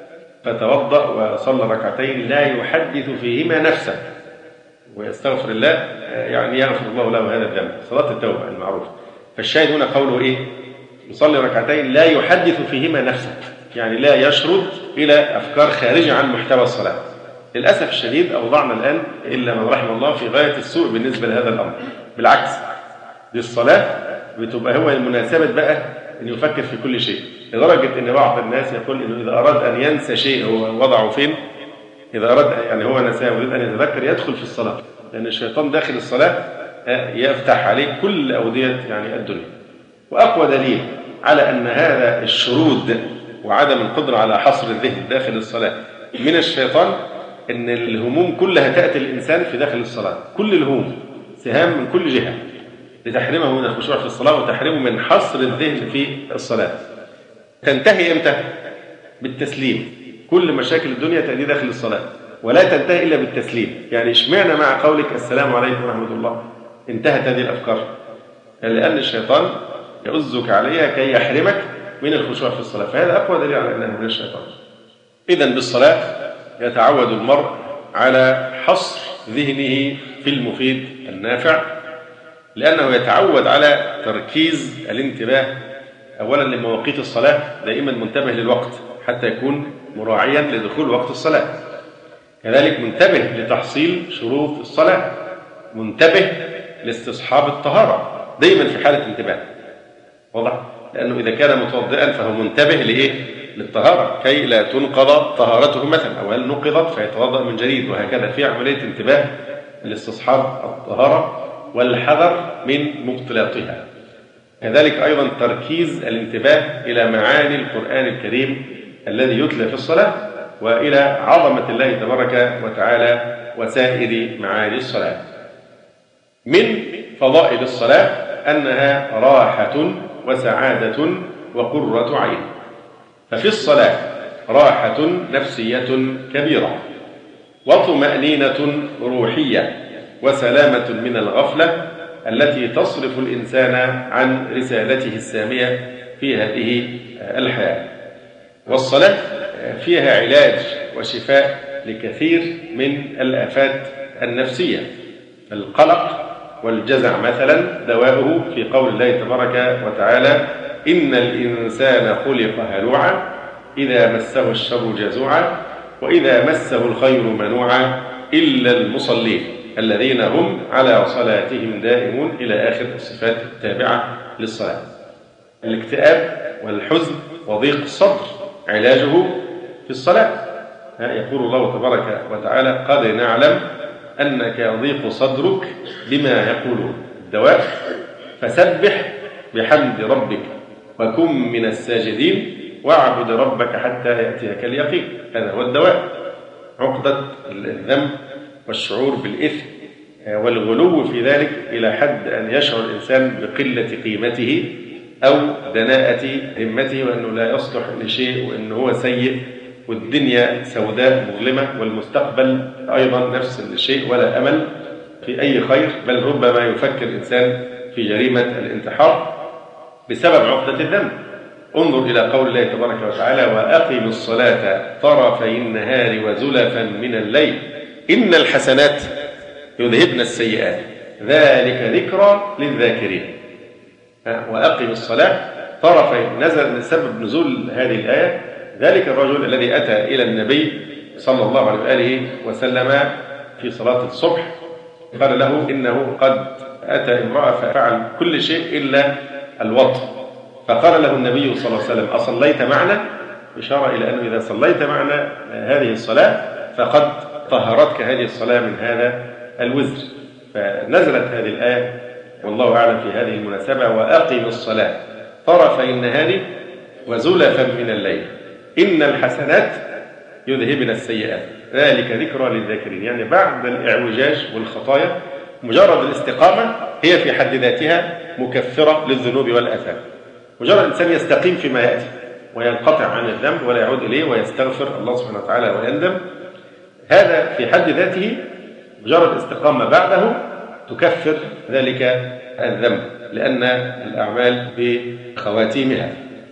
فتوضأ وصلى ركعتين لا يحدث فيهما نفسه ويستغفر الله، يعني يغفر الله له هذا الذنب، صلاة التوبة المعروفة. فالشاهد هنا قوله يصلي ركعتين لا يحدث فيهما نفسه، يعني لا يشرد إلى أفكار خارجة عن محتوى الصلاة. للأسف الشديد أوضعنا الآن إلا من رحم الله في غاية السوء بالنسبة لهذا الأمر. بالعكس، للصلاة بتبقى هو المناسبة بقى أن يفكر في كل شيء، لدرجة أن بعض الناس يقول أنه إذا أراد أن ينسى شيء هو وضعه فين، إذا أراد يعني هو نساه ويريد أن يتذكر يدخل في الصلاة، لأن الشيطان داخل الصلاة يفتح عليه كل أودية يعني الدنيا. وأقوى دليل على أن هذا الشرود وعدم القدرة على حصر الذهن داخل الصلاة من الشيطان، أن الهموم كلها تأتي الإنسان في داخل الصلاة، كل الهموم سهام من كل جهة لتحرمه من الخشوع في الصلاة وتحرمه من حصر الذهن في الصلاة. تنتهي إمتى؟ بالتسليم. كل مشاكل الدنيا تأتي داخل الصلاة ولا تنتهي إلا بالتسليم. يعني اشمعنى مع قولك السلام عليكم ورحمة الله انتهت هذه الأفكار؟ لأن الشيطان يؤزك عليها كي يحرمك من الخشوع في الصلاة، فهذا أقوى دليل على أنها من الشيطان. إذن بالصلاة يتعود المرء على حصر ذهنه في المفيد النافع، لأنه يتعود على تركيز الانتباه أولا لمواقيت الصلاة، دائما منتبه للوقت حتى يكون مراعيا لدخول وقت الصلاة، كذلك منتبه لتحصيل شروط الصلاة، منتبه لاستصحاب الطهارة، دايما في حالة انتباه. واضح؟ لأنه إذا كان متوضئا فهو منتبه لإيه؟ للطهارة، كي لا تنقض طهارته مثلا، أو هل نقضت فيتوضأ من جديد، وهكذا في عملية انتباه لاستصحاب الطهارة والحذر من مبطلاتها. كذلك أيضا تركيز الانتباه إلى معاني القرآن الكريم الذي يتلى في الصلاة، وإلى عظمة الله تبارك وتعالى وسائر معاني الصلاة. من فضائل الصلاة أنها راحة وسعادة وقرة عين. ففي الصلاة راحة نفسية كبيرة، وطمأنينة روحية، وسلامة من الغفلة التي تصرف الإنسان عن رسالته السامية في هذه الحياة. والصلاة فيها علاج وشفاء لكثير من الآفات النفسية. القلق والجزع مثلا دواؤه في قول الله تبارك وتعالى: إن الإنسان خلق هلوعا إذا مسه الشر جزوعا وإذا مسه الخير منوعا إلا المصلين الذين هم على صلاتهم دائمون، إلى آخر الصفات التابعة للصلاة. الاكتئاب والحزن وضيق الصدر علاجه في الصلاة. يقول الله تبارك وتعالى: قد نعلم أنك يضيق صدرك بما يقولون. الدواء: فسبح بحمد ربك وكن من الساجدين واعبد ربك حتى يأتيك اليقين. هذا هو الدواء. عقدة الذنب والشعور بالإثم والغلو في ذلك إلى حد أن يشعر الإنسان بقلة قيمته أو دناءة همته، وأنه لا يصلح لشيء، وأنه هو سيء، والدنيا سوداء مظلمة، والمستقبل أيضا نفس الشيء، ولا أمل في أي خير، بل ربما يفكر الإنسان في جريمة الانتحار بسبب عقدة الذنب. انظر إلى قول الله تبارك وتعالى: وأقم الصلاة طرفي النهار وزلفا من الليل إن الحسنات يذهبن السيئات ذلك ذكرى للذاكرين. وأقم الصلاة طرفي، نزل سبب نزول هذه الآية ذلك الرجل الذي أتى إلى النبي صلى الله عليه وآله وسلم في صلاة الصبح، قال له إنه قد أتى امرأة ففعل كل شيء إلا الوطء، فقال له النبي صلى الله عليه وسلم: أصليت معنا؟ إشارة إلى أنه إذا صليت معنا هذه الصلاة فقد طهرتك هذه الصلاة من هذا الوزر. فنزلت هذه الآية والله أعلم في هذه المناسبة: وأقم الصلاة طرفي النهار وزلفا من الليل إن الحسنات يذهبن السيئات ذلك ذكرى للذاكرين. يعني بعد الإعوجاج والخطايا مجرد الاستقامة هي في حد ذاتها مكفرة للذنوب والآثام. مجرد الإنسان يستقيم فيما يأتي وينقطع عن الذنب ولا يعود إليه ويستغفر الله سبحانه وتعالى ويندم، هذا في حد ذاته مجرد استقامة بعده تكفر ذلك الذنب، لأن الأعمال بخواتيمها.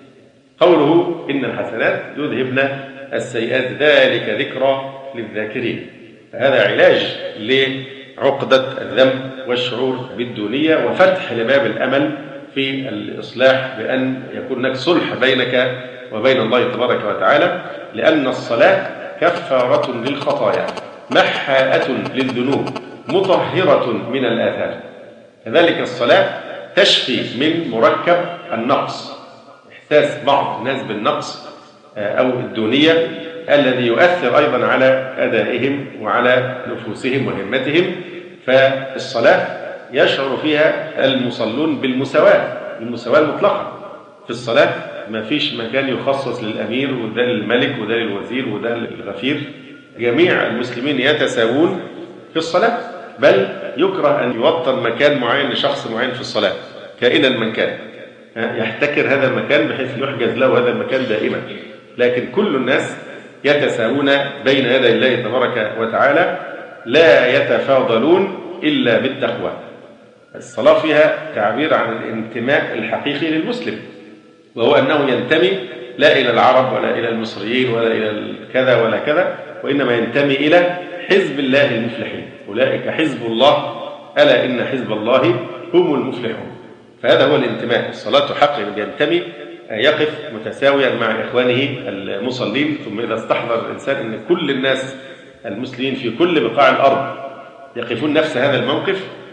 قوله إن الحسنات يذهبن السيئات ذلك ذكرى للذاكرين، فهذا علاج لعقدة الذنب والشعور بالدونية، وفتح لباب الأمل في الإصلاح، بأن يكون هناك صلح بينك وبين الله تبارك وتعالى، لأن الصلاة كفارة للخطايا، محاءة للذنوب، مطهرة من الآثام. كذلك الصلاة تشفي من مركب النقص، إحساس بعض الناس بالنقص أو الدونية الذي يؤثر أيضا على أدائهم وعلى نفوسهم وهمتهم. فالصلاة يشعر فيها المصلون بالمساواة، المساواة المطلقة. في الصلاة ما فيش مكان يخصص للأمير وده للملك وده للوزير وده للغفير، جميع المسلمين يتساوون في الصلاة، بل يكره أن يوطن مكان معين لشخص معين في الصلاة كائنا من كان، يحتكر هذا المكان بحيث يحجز له هذا المكان دائما. لكن كل الناس يتساوون بين يدي الله تبارك وتعالى، لا يتفاضلون إلا بالتقوى. الصلاة فيها تعبير عن الانتماء الحقيقي للمسلم، وهو أنه ينتمي لا إلى العرب ولا إلى المصريين ولا إلى كذا ولا كذا، وإنما ينتمي إلى حزب الله المفلحين. أولئك حزب الله ألا إن حزب الله هم المفلحون. فهذا هو الانتماء. الصلاة حق ينتمي، يقف متساويا مع إخوانه المصلين. ثم إذا استحضر الإنسان أن كل الناس المسلمين في كل بقاع الأرض يقفون نفس هذا الموقف،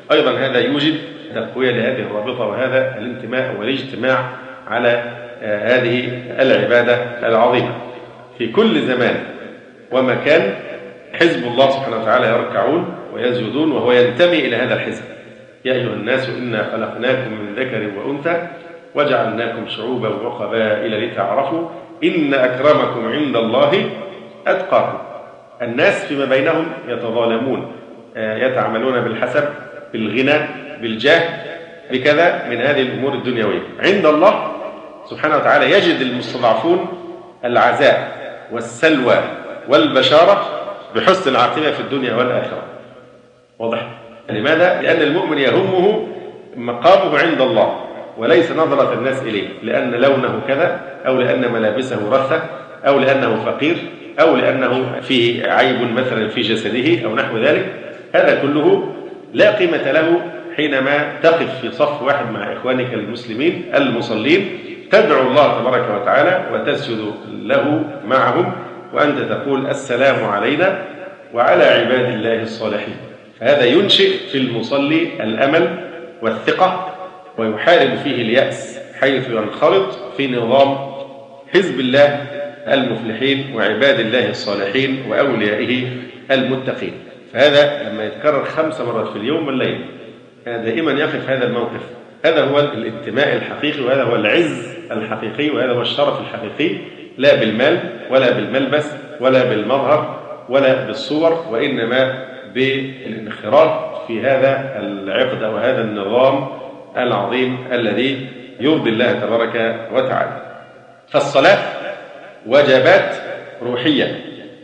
أيضا هذا يوجد تقوية لهذه الرابطة وهذا الانتماء والاجتماع على هذه العبادة العظيمة. في كل زمان ومكان حزب الله سبحانه وتعالى يركعون ويسجدون وهو ينتمي إلى هذا الحزب. يا أيها الناس إنا خلقناكم من ذكر وأنثى وجعلناكم شعوبا وقبائل لتعارفوا إن أكرمكم عند الله أتقاكم. الناس فيما بينهم يتظالمون، يتعاملون بالحسب، بالغنى، بالجاه، بكذا من هذه الأمور الدنيوية. عند الله سبحانه وتعالى يجد المستضعفون العزاء والسلوى والبشارة بحسن العاقبة في الدنيا والآخرة. واضح؟ لماذا؟ لأن المؤمن يهمه مقامه عند الله وليس نظرة الناس إليه، لأن لونه كذا أو لأن ملابسه رثة أو لأنه فقير أو لأنه فيه عيب مثلا في جسده أو نحو ذلك. هذا كله لا قيمة له حينما تقف في صف واحد مع إخوانك المسلمين المصلين تدعو الله تبارك وتعالى وتسجد له معهم وأنت تقول السلام علينا وعلى عباد الله الصالحين. فهذا ينشئ في المصلي الأمل والثقة ويحارب فيه اليأس حيث ينخرط في نظام حزب الله المفلحين وعباد الله الصالحين وأوليائه المتقين. فهذا لما يتكرر 5 مرات في اليوم والليل دائما يقف هذا الموقف. هذا هو الانتماء الحقيقي وهذا هو العز الحقيقي وهذا هو الشرف الحقيقي، لا بالمال ولا بالملبس ولا بالمظهر ولا بالصور، وإنما بالانخراط في هذا العقد وهذا النظام العظيم الذي يرضي الله تبارك وتعالى. فالصلاة وجبات روحية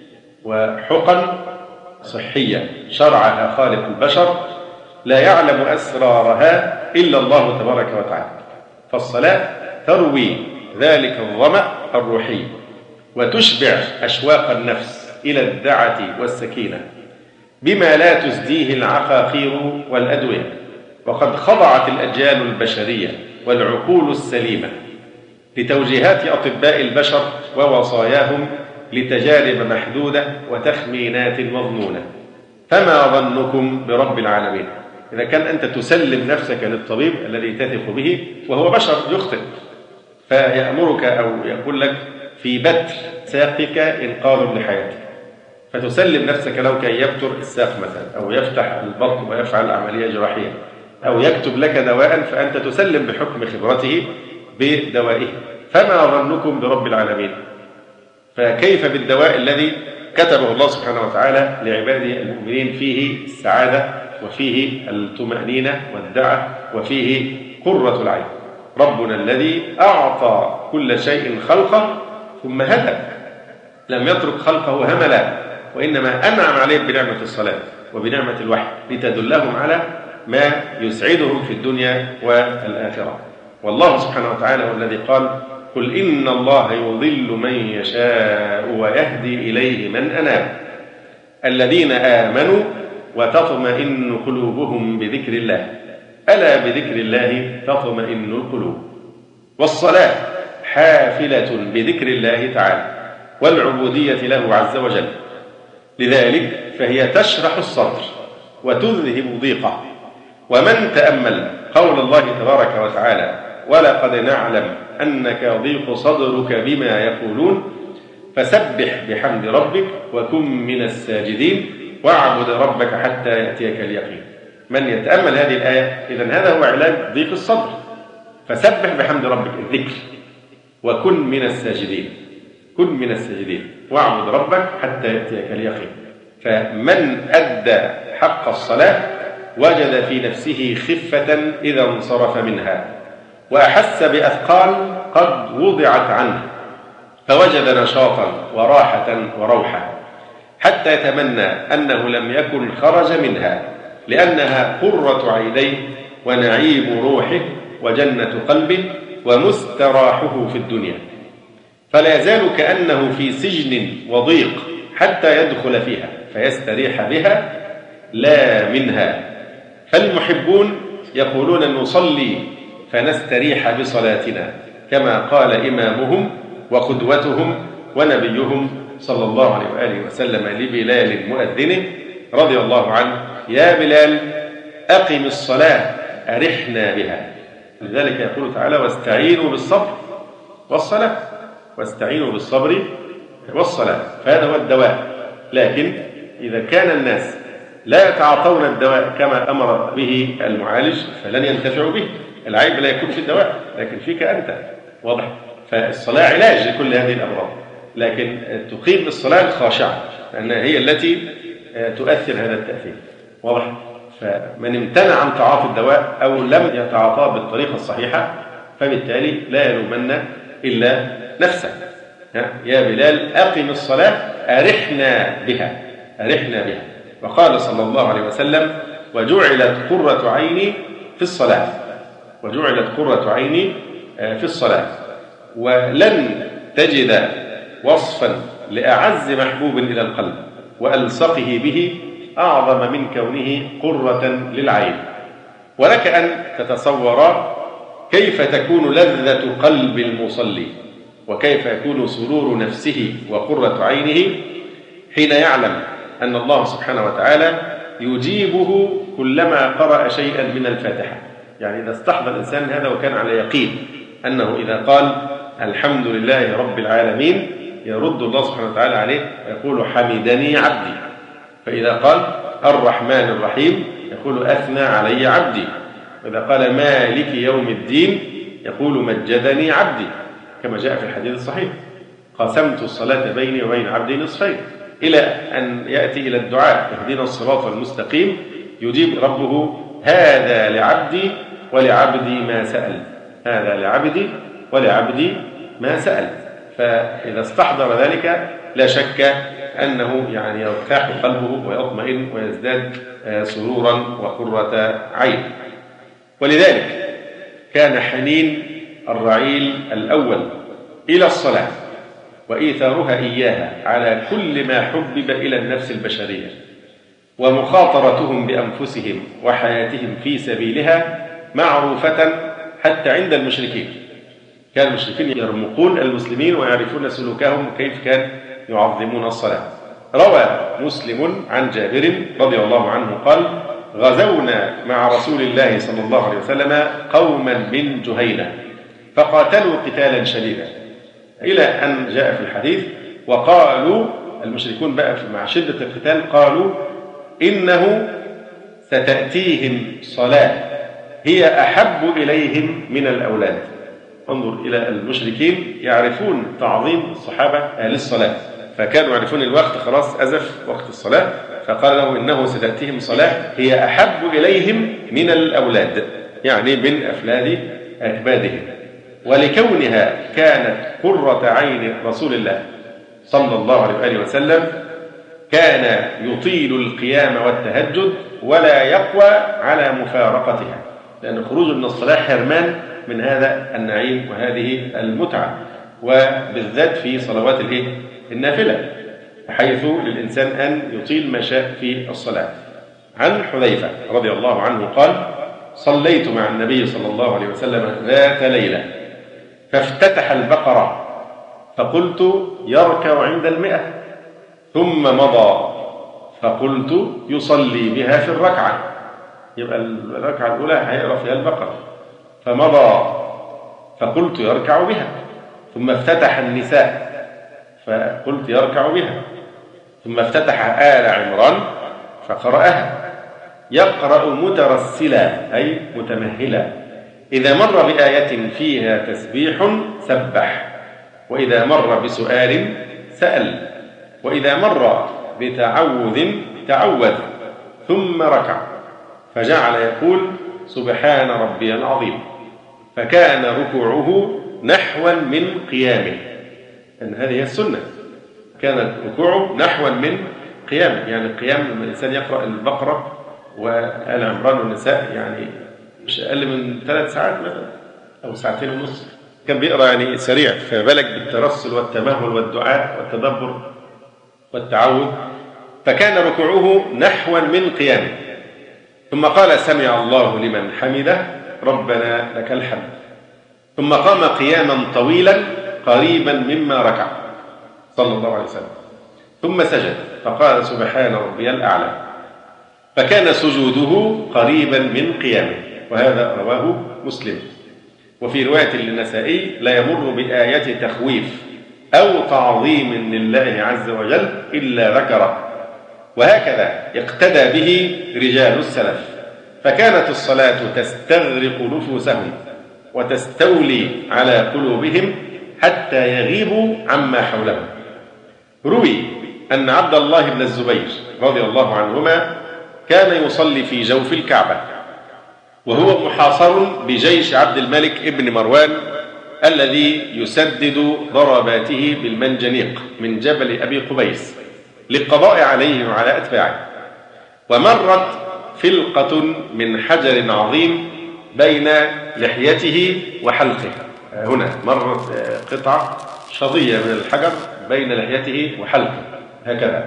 وحقن صحية شرعها خالق البشر لا يعلم أسرارها إلا الله تبارك وتعالى. فالصلاة تروي ذلك الظمأ الروحي وتشبع أشواق النفس إلى الدعة والسكينة بما لا تزديه العقاقير والأدوية. وقد خضعت الأجيال البشرية والعقول السليمة لتوجيهات أطباء البشر ووصاياهم لتجارب محدودة وتخمينات مظنونة. فما ظنكم برب العالمين؟ إذا كان أنت تسلم نفسك للطبيب الذي تثق به وهو بشر يخطئ فيأمرك أو يقول لك في بتر ساقك إنقاذ لحياتك، فتسلم نفسك له كي يبتر الساق مثلا أو يفتح البطن ويفعل عملية جراحية أو يكتب لك دواء، فأنت تسلم بحكم خبرته بدوائه. فما ظنكم برب العالمين؟ فكيف بالدواء الذي كتبه الله سبحانه وتعالى لعباده المؤمنين فيه السعادة وفيه الطمأنينة والدعة وفيه قرة العين. ربنا الذي أعطى كل شيء خلقه ثم هدى، لم يترك خلقه هملا وإنما أنعم عليهم بنعمة الصلاة وبنعمة الوحي لتدلهم على ما يسعدهم في الدنيا والآخرة. والله سبحانه وتعالى هو الذي قال قل إن الله يضل من يشاء ويهدي إليه من أناب الذين آمنوا وتطمئن قلوبهم بذكر الله ألا بذكر الله تطمئن القلوب. والصلاة حافلة بذكر الله تعالى والعبودية له عز وجل، لذلك فهي تشرح الصدر وتذهب ضيقه. ومن تأمل قول الله تبارك وتعالى ولقد نعلم أنك يضيق صدرك بما يقولون فسبح بحمد ربك وكن من الساجدين واعبد ربك حتى يأتيك اليقين. من يتأمل هذه الآية إذن هذا هو علاج ضيق الصدر. فسبح بحمد ربك الذكر وكن من الساجدين، كن من الساجدين واعبد ربك حتى يأتيك اليقين. فمن أدى حق الصلاة وجد في نفسه خفة إذا انصرف منها وأحس بأثقال قد وضعت عنه فوجد نشاطا وراحة وروحة حتى يتمنى أنه لم يكن خرج منها لأنها قرة عينيه ونعيم روحه وجنة قلبه ومستراحه في الدنيا. فلا يزال كأنه في سجن وضيق حتى يدخل فيها فيستريح بها لا منها. فالمحبون يقولون نصلي فنستريح بصلاتنا كما قال إمامهم وقدوتهم ونبيهم صلى الله عليه وآله وسلم لبلال مؤذنه رضي الله عنه يا بلال أقم الصلاة أرحنا بها. لذلك يقول تعالى واستعينوا بالصبر والصلاة، واستعينوا بالصبر والصلاة، فهذا هو الدواء. لكن إذا كان الناس لا يتعاطون الدواء كما أمر به المعالج فلن ينتفعوا به. العيب لا يكون في الدواء لكن فيك أنت، واضح؟ فالصلاة علاج لكل هذه الأمراض، لكن تقيم الصلاة الخاشعة لأنها هي التي تؤثر هذا التأثير، واضح؟ فمن امتنع عن تعاطي الدواء أو لم يتعاطاه بالطريقة الصحيحة فبالتالي لا يلومن إلا نفسه. يا بلال أقم الصلاة أرحنا بها، أرحنا بها. وقال صلى الله عليه وسلم وجعلت قرة عيني في الصلاة، وجعلت قرة عيني في الصلاة. ولن تجد وصفا لأعز محبوب إلى القلب وألصقه به أعظم من كونه قرة للعين. ولك أن تتصور كيف تكون لذة قلب المصلي وكيف يكون سرور نفسه وقرة عينه حين يعلم أن الله سبحانه وتعالى يجيبه كلما قرأ شيئا من الفاتحة. يعني إذا استحضر الإنسان هذا وكان على يقين أنه إذا قال الحمد لله رب العالمين يرد الله سبحانه وتعالى عليه ويقول حمدني عبدي، فإذا قال الرحمن الرحيم يقول أثنى علي عبدي، وإذا قال مالك يوم الدين يقول مجدني عبدي، كما جاء في الحديث الصحيح قسمت الصلاة بيني وبين عبدي نصفين، إلى أن يأتي إلى الدعاء اهدنا الصراط المستقيم يجيب ربه هذا لعبدي ولعبدي ما سأل، هذا لعبدي ولعبدي ما سأل. فإذا استحضر ذلك لا شك أنه يعني يرتاح قلبه ويطمئن ويزداد سرورا وقرة عين. ولذلك كان حنين الرعيل الأول إلى الصلاة وإيثارها إياها على كل ما حبب إلى النفس البشرية ومخاطرتهم بأنفسهم وحياتهم في سبيلها معروفة حتى عند المشركين. كان المشركين يرمقون المسلمين ويعرفون سلوكهم وكيف كان يعظمون الصلاة. روى مسلم عن جابر رضي الله عنه قال غزونا مع رسول الله صلى الله عليه وسلم قوما من جهينة فقاتلوا قتالا شديدا، إلى أن جاء في الحديث وقالوا المشركون بقى مع شدة القتال قالوا إنه ستأتيهم صلاة هي أحب إليهم من الأولاد. انظر إلى المشركين يعرفون تعظيم الصحابة للصلاة، فكانوا يعرفون الوقت خلاص أزف وقت الصلاة، فقال لهم إنه ستأتيهم صلاة هي أحب إليهم من الأولاد، يعني من أفلاد أكبادهم. ولكونها كانت قرة عين رسول الله صلى الله عليه وآله وسلم كان يطيل القيام والتهجد ولا يقوى على مفارقتها، لأن خروج من الصلاة حرمان من هذا النعيم وهذه المتعة، وبالذات في صلوات النافلة، حيث للإنسان أن يطيل ما شاء في الصلاة. عن حذيفة رضي الله عنه قال صليت مع النبي صلى الله عليه وسلم ذات ليلة فافتتح البقرة فقلت يركع عند 100 ثم مضى فقلت يصلي بها في الركعة، يبقى الركعة الأولى هيقرأ فيها البقرة، فمضى فقلت يركع بها، ثم افتتح النساء فقلت يركع بها، ثم افتتح آل عمران فقرأها، يقرأ مترسلا أي متمهلا، إذا مر بآية فيها تسبيح سبح، وإذا مر بسؤال سأل، وإذا مر بتعوذ تعوذ، ثم ركع فجعل يقول سبحان ربي العظيم، فكان ركوعه نحوا من قيامه، أن هذه هي السنة، كان ركوعه نحوا من قيامه، يعني القيام لما الإنسان يقرأ البقرة وآل عمران والنساء يعني مش أقل من 3 ساعات مثلا أو 2.5 ساعات، كان بيقرأ يعني سريع، فبالك بالترسل والتمهل والدعاء والتدبر والتعوذ، فكان ركوعه نحوا من قيامه، ثم قال سمع الله لمن حمده ربنا لك الحمد، ثم قام قياما طويلا قريبا مما ركع صلى الله عليه وسلم، ثم سجد فقال سبحان ربي الأعلى، فكان سجوده قريبا من قيامه، وهذا رواه مسلم. وفي رواية للنسائي: لا يمر بآية تخويف أو تعظيم لله عز وجل إلا ذكره. وهكذا اقتدى به رجال السلف، فكانت الصلاة تستغرق نفوسهم وتستولي على قلوبهم حتى يغيبوا عما حولهم. روي أن عبد الله بن الزبير رضي الله عنهما كان يصلي في جوف الكعبة وهو محاصر بجيش عبد الملك ابن مروان الذي يسدد ضرباته بالمنجنيق من جبل أبي قبيس للقضاء عليه وعلى أتباعه. ومرت فلقة من حجر عظيم بين لحيته وحلقه. هنا مرت قطعة شظية من الحجر بين لحيته وحلقه هكذا،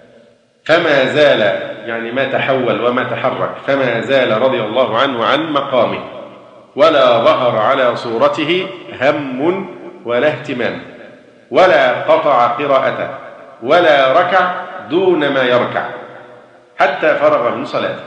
فما زال، يعني ما تحول وما تحرك، فما زال رضي الله عنه عن مقامه، ولا ظهر على صورته هم ولا اهتمام، ولا قطع قراءته، ولا ركع دون ما يركع حتى فرغ من صلاته.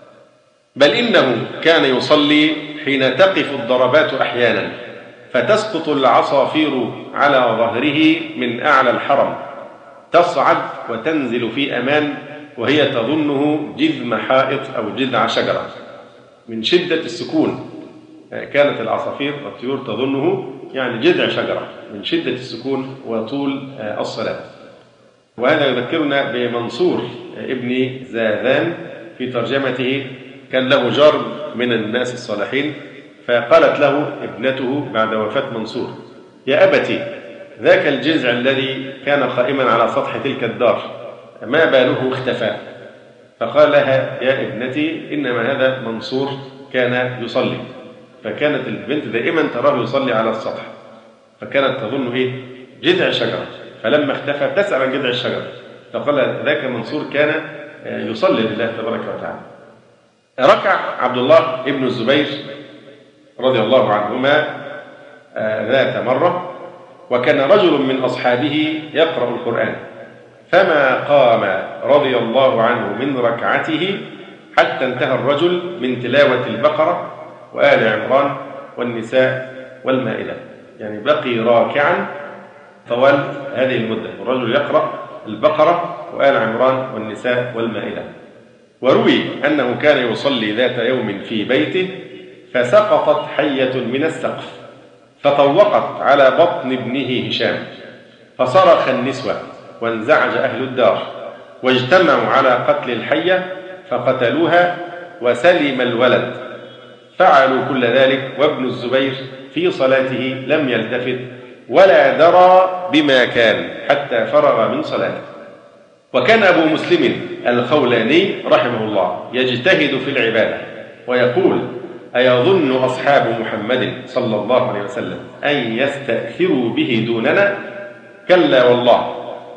بل إنه كان يصلي حين تقف الضربات أحيانا فتسقط العصافير على ظهره من أعلى الحرم، تصعد وتنزل في أمان وهي تظنه جذم حائط أو جذع شجرة من شدة السكون. كانت العصافير والطيور تظنه يعني جذع شجرة من شدة السكون وطول الصلاة. وهذا يذكرنا بمنصور ابن زاذان في ترجمته. كان له جار من الناس الصالحين، فقالت له ابنته بعد وفاة منصور: يا أبتي، ذاك الجذع الذي كان قائما على سطح تلك الدار ما باله اختفى؟ فقال لها: يا ابنتي، إنما هذا منصور كان يصلي. فكانت البنت دائما تراه يصلي على السطح، فكانت تظن جذع شجرة، فلما اختفى تسأل عن جذع الشجرة، فقال: ذاك منصور كان يصلي لله تبارك وتعالى. ركع عبد الله ابن الزبير رضي الله عنهما ذات مرة، وكان رجل من أصحابه يقرأ القرآن، فما قام رضي الله عنه من ركعته حتى انتهى الرجل من تلاوة البقرة وآل عمران والنساء والمائدة، يعني بقي راكعا طوال هذه المدة، والرجل يقرأ البقرة وآل عمران والنساء والمائدة. وروي أنه كان يصلي ذات يوم في بيته فسقطت حية من السقف فطوقت على بطن ابنه هشام، فصرخ النسوة وانزعج أهل الدار، واجتمعوا على قتل الحية فقتلوها وسلم الولد. فعلوا كل ذلك وابن الزبير في صلاته لم يلتفت ولا درى بما كان حتى فرغ من صلاته. وكان أبو مسلم الخولاني رحمه الله يجتهد في العبادة ويقول: أيظن أصحاب محمد صلى الله عليه وسلم أن يستأثروا به دوننا؟ كلا والله،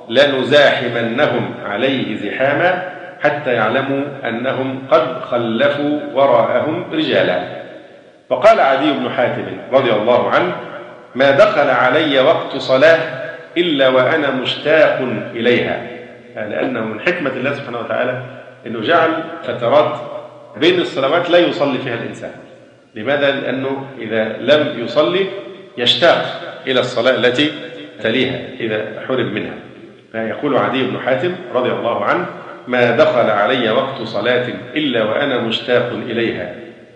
لنزاحمنهم عليه زحاما حتى يعلموا أنهم قد خلفوا وراءهم رجالا. وقال عدي بن حاتم رضي الله عنه: ما دخل علي وقت صلاة إلا وأنا مشتاق إليها، لأنه من حكمة الله سبحانه وتعالى أنه جعل فترات بين الصلوات لا يصلي فيها الإنسان. لماذا؟ لأنه إذا لم يصلي يشتاق إلى الصلاة التي تليها إذا حرم منها. فيقول عدي بن حاتم رضي الله عنه: ما دخل علي وقت صلاة إلا وأنا مشتاق إليها.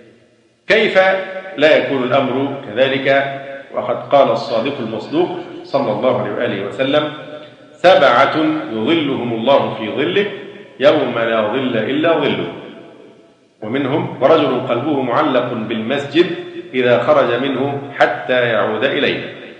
كيف لا يكون الأمر كذلك؟ وقد قال الصادق المصدوق صلى الله عليه وآله وسلم: 7 يظلهم الله في ظله يوم لا ظل إلا ظله. ومنهم: ورجل قلبه معلق بالمسجد إذا خرج منه حتى يعود إليه.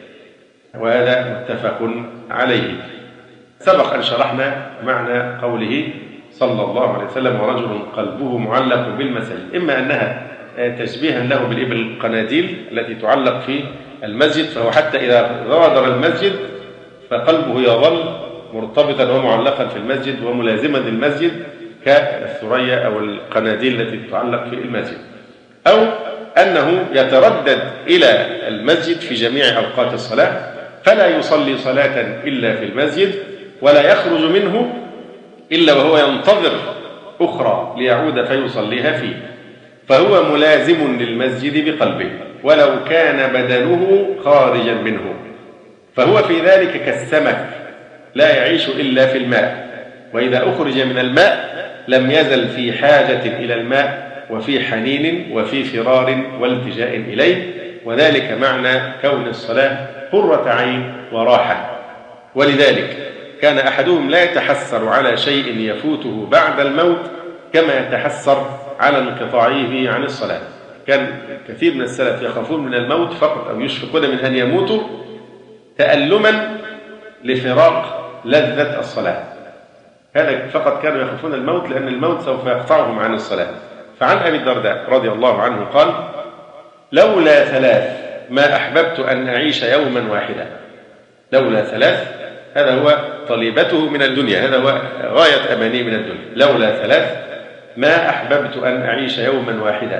وهذا متفق عليه. سبق أن شرحنا معنى قوله صلى الله عليه وسلم: ورجل قلبه معلق بالمسجد، إما أنها تشبيها له بالإبل القناديل التي تعلق في المسجد، فهو حتى إذا غادر المسجد فقلبه يظل مرتبطا ومعلقا في المسجد وملازما للمسجد كالثريا أو القناديل التي تتعلق في المسجد، أو أنه يتردد إلى المسجد في جميع أوقات الصلاة فلا يصلي صلاة إلا في المسجد، ولا يخرج منه إلا وهو ينتظر أخرى ليعود فيصليها فيه، فهو ملازم للمسجد بقلبه ولو كان بدنه خارجا منه، فهو في ذلك كالسمك لا يعيش إلا في الماء، وإذا أخرج من الماء لم يزل في حاجة إلى الماء وفي حنين وفي فرار والتجاء إليه، وذلك معنى كون الصلاة قرة عين وراحة. ولذلك كان أحدهم لا يتحسر على شيء يفوته بعد الموت كما يتحسر على انقطاعه عن الصلاة. كان كثير من السلف يخافون من الموت فقط أو يشفقون من أن يموتوا تألما لفراق لذة الصلاة، هذا فقط كانوا يخافون الموت لأن الموت سوف يقطعهم عن الصلاة. فعن أبي الدرداء رضي الله عنه قال: لولا ثلاث ما أحببت أن أعيش يوما واحدا. لولا ثلاث، هذا هو طليبته من الدنيا، هذا هو غاية أماني من الدنيا. لولا ثلاث ما أحببت أن أعيش يوما واحدا: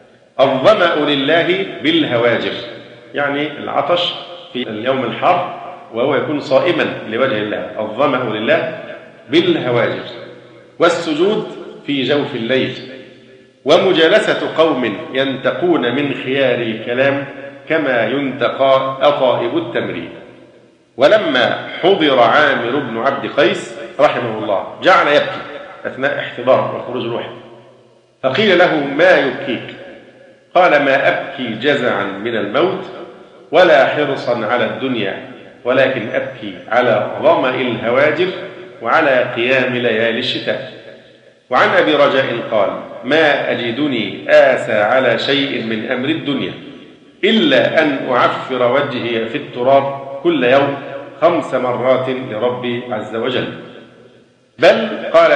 الظمأ لله بالهواجر، يعني العطش في اليوم الحار وهو يكون صائما لوجه الله، الظمأ لله بالهواجر، والسجود في جوف الليل، ومجالسة قوم ينتقون من خيار الكلام كما ينتقى أطائب التمر. ولما حضر عامر بن عبد قيس رحمه الله جعل يبكي أثناء احتضار وخروج روحه، فقيل له: ما يبكيك؟ قال: ما أبكي جزعا من الموت ولا حرصا على الدنيا، ولكن أبكي على ظمأ الهواجر وعلى قيام ليالي الشتاء. وعن أبي رجاء قال: ما أجدني آسى على شيء من أمر الدنيا إلا أن أعفر وجهي في التراب كل يوم 5 مرات لربي عز وجل. بل قال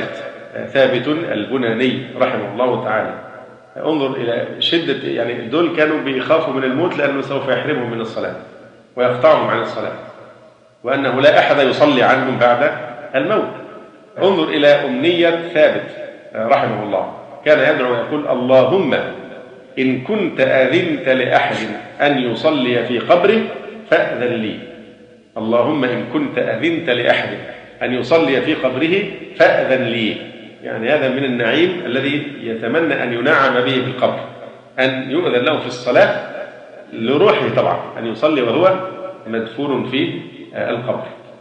ثابت البناني رحمه الله تعالى، انظر إلى شدة، يعني دول كانوا بيخافوا من الموت لأنه سوف يحرمهم من الصلاة ويقطعهم عن الصلاة، وأنه لا أحد يصلي عنهم بعد الموت. انظر إلى أمنية ثابت رحمه الله، كان يدعو ويقول: اللهم إن كنت أذنت لأحد أن يصلي في قبره فأذن لي. اللهم إن كنت أذنت لأحد أن يصلي في قبره فأذن لي. يعني هذا من النعيم الذي يتمنى أن ينعم به في القبر، أن يؤذن له في الصلاة لروحه طبعا، أن يصلي وهو مدفون في القبر.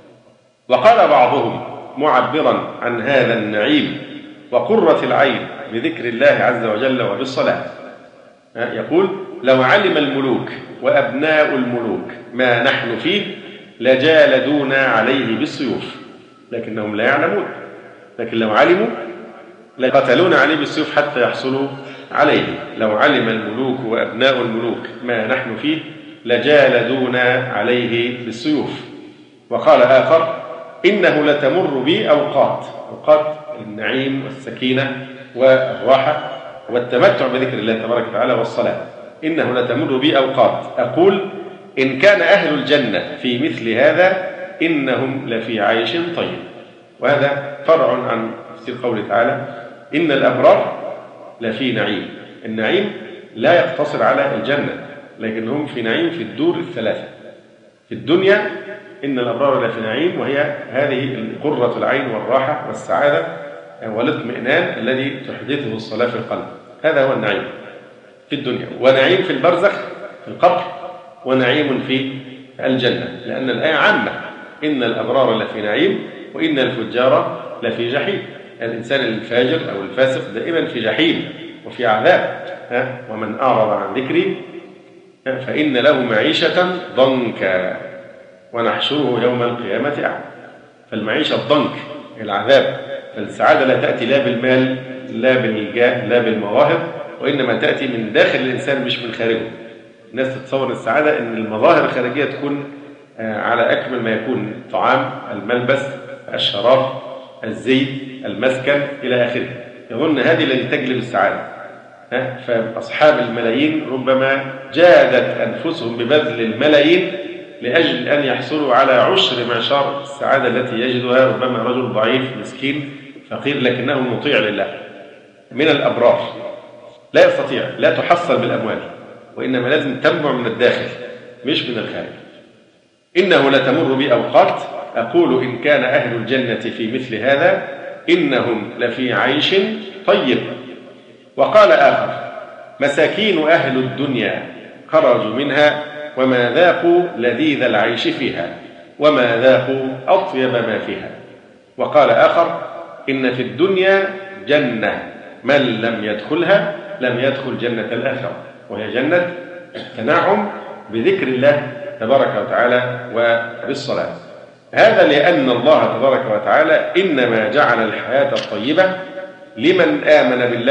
وقال بعضهم معبرا عن هذا النعيم وقرة العين بذكر الله عز وجل وبالصلاة، يقول: لو علم الملوك وأبناء الملوك ما نحن فيه لجالدونا عليه بالسيوف، لكنهم لا يعلمون، لكن لو علموا لقتلونا عليه بالسيوف حتى يحصلوا عليه. لو علم الملوك وأبناء الملوك ما نحن فيه لجالدونا عليه بالسيوف. وقال آخر: إنه لتمر بي أوقات النعيم والسكينة والراحة والتمتع بذكر الله تبارك وتعالى والصلاة، إنه لتمر بي أوقات أقول إن كان أهل الجنة في مثل هذا إنهم لفي عيش طيب. وهذا فرع عن تفسير قوله تعالى: إن الأبرار لفي نعيم. النعيم لا يقتصر على الجنة، لكنهم في نعيم في الدور الثلاثة. في الدنيا إن الأبرار لفي نعيم، وهي هذه قرة العين والراحة والسعادة والاطمئنان الذي تحدثه الصلاة في القلب، هذا هو النعيم في الدنيا. ونعيم في البرزخ في القبر، ونعيم في الجنة، لأن الآية عامة: إن الأبرار لفي نعيم وإن الفجار لفي جحيم. الإنسان الفاجر أو الفاسق دائما في جحيم وفي عذاب. ومن أعرض عن ذكري فإن له معيشة ضنكا ونحشره يوم القيامة أعمى. فالمعيشة الضنك العذاب. فالسعادة لا تأتي لا بالمال لا بالجاه لا بالمظاهر، وإنما تأتي من داخل الإنسان مش من خارجه. الناس تتصور السعادة أن المظاهر الخارجية تكون على أكمل ما يكون: الطعام، الملبس، الشراب، الزي، المسكن إلى آخره. يظن هذه التي تجلب السعادة. فأصحاب الملايين ربما جادت أنفسهم ببذل الملايين لأجل أن يحصلوا على عشر معشار السعادة التي يجدها ربما رجل ضعيف مسكين فقير لكنه مطيع لله. من الأبرار لا يستطيع، لا تحصل بالأموال، وإنما لازم تنبع من الداخل مش من الخارج. إنه لتمر بي أوقات أقول إن كان أهل الجنة في مثل هذا إنهم لفي عيش طيب. وقال آخر: مساكين أهل الدنيا خرجوا منها وما ذاقوا لذيذ العيش فيها وما ذاقوا أطيب ما فيها. وقال آخر: إن في الدنيا جنة من لم يدخلها لم يدخل جنة الآخرة، وهي جنة التنعم بذكر الله تبارك وتعالى وبالصلاة. هذا لأن الله تبارك وتعالى إنما جعل الحياة الطيبة لمن آمن بالله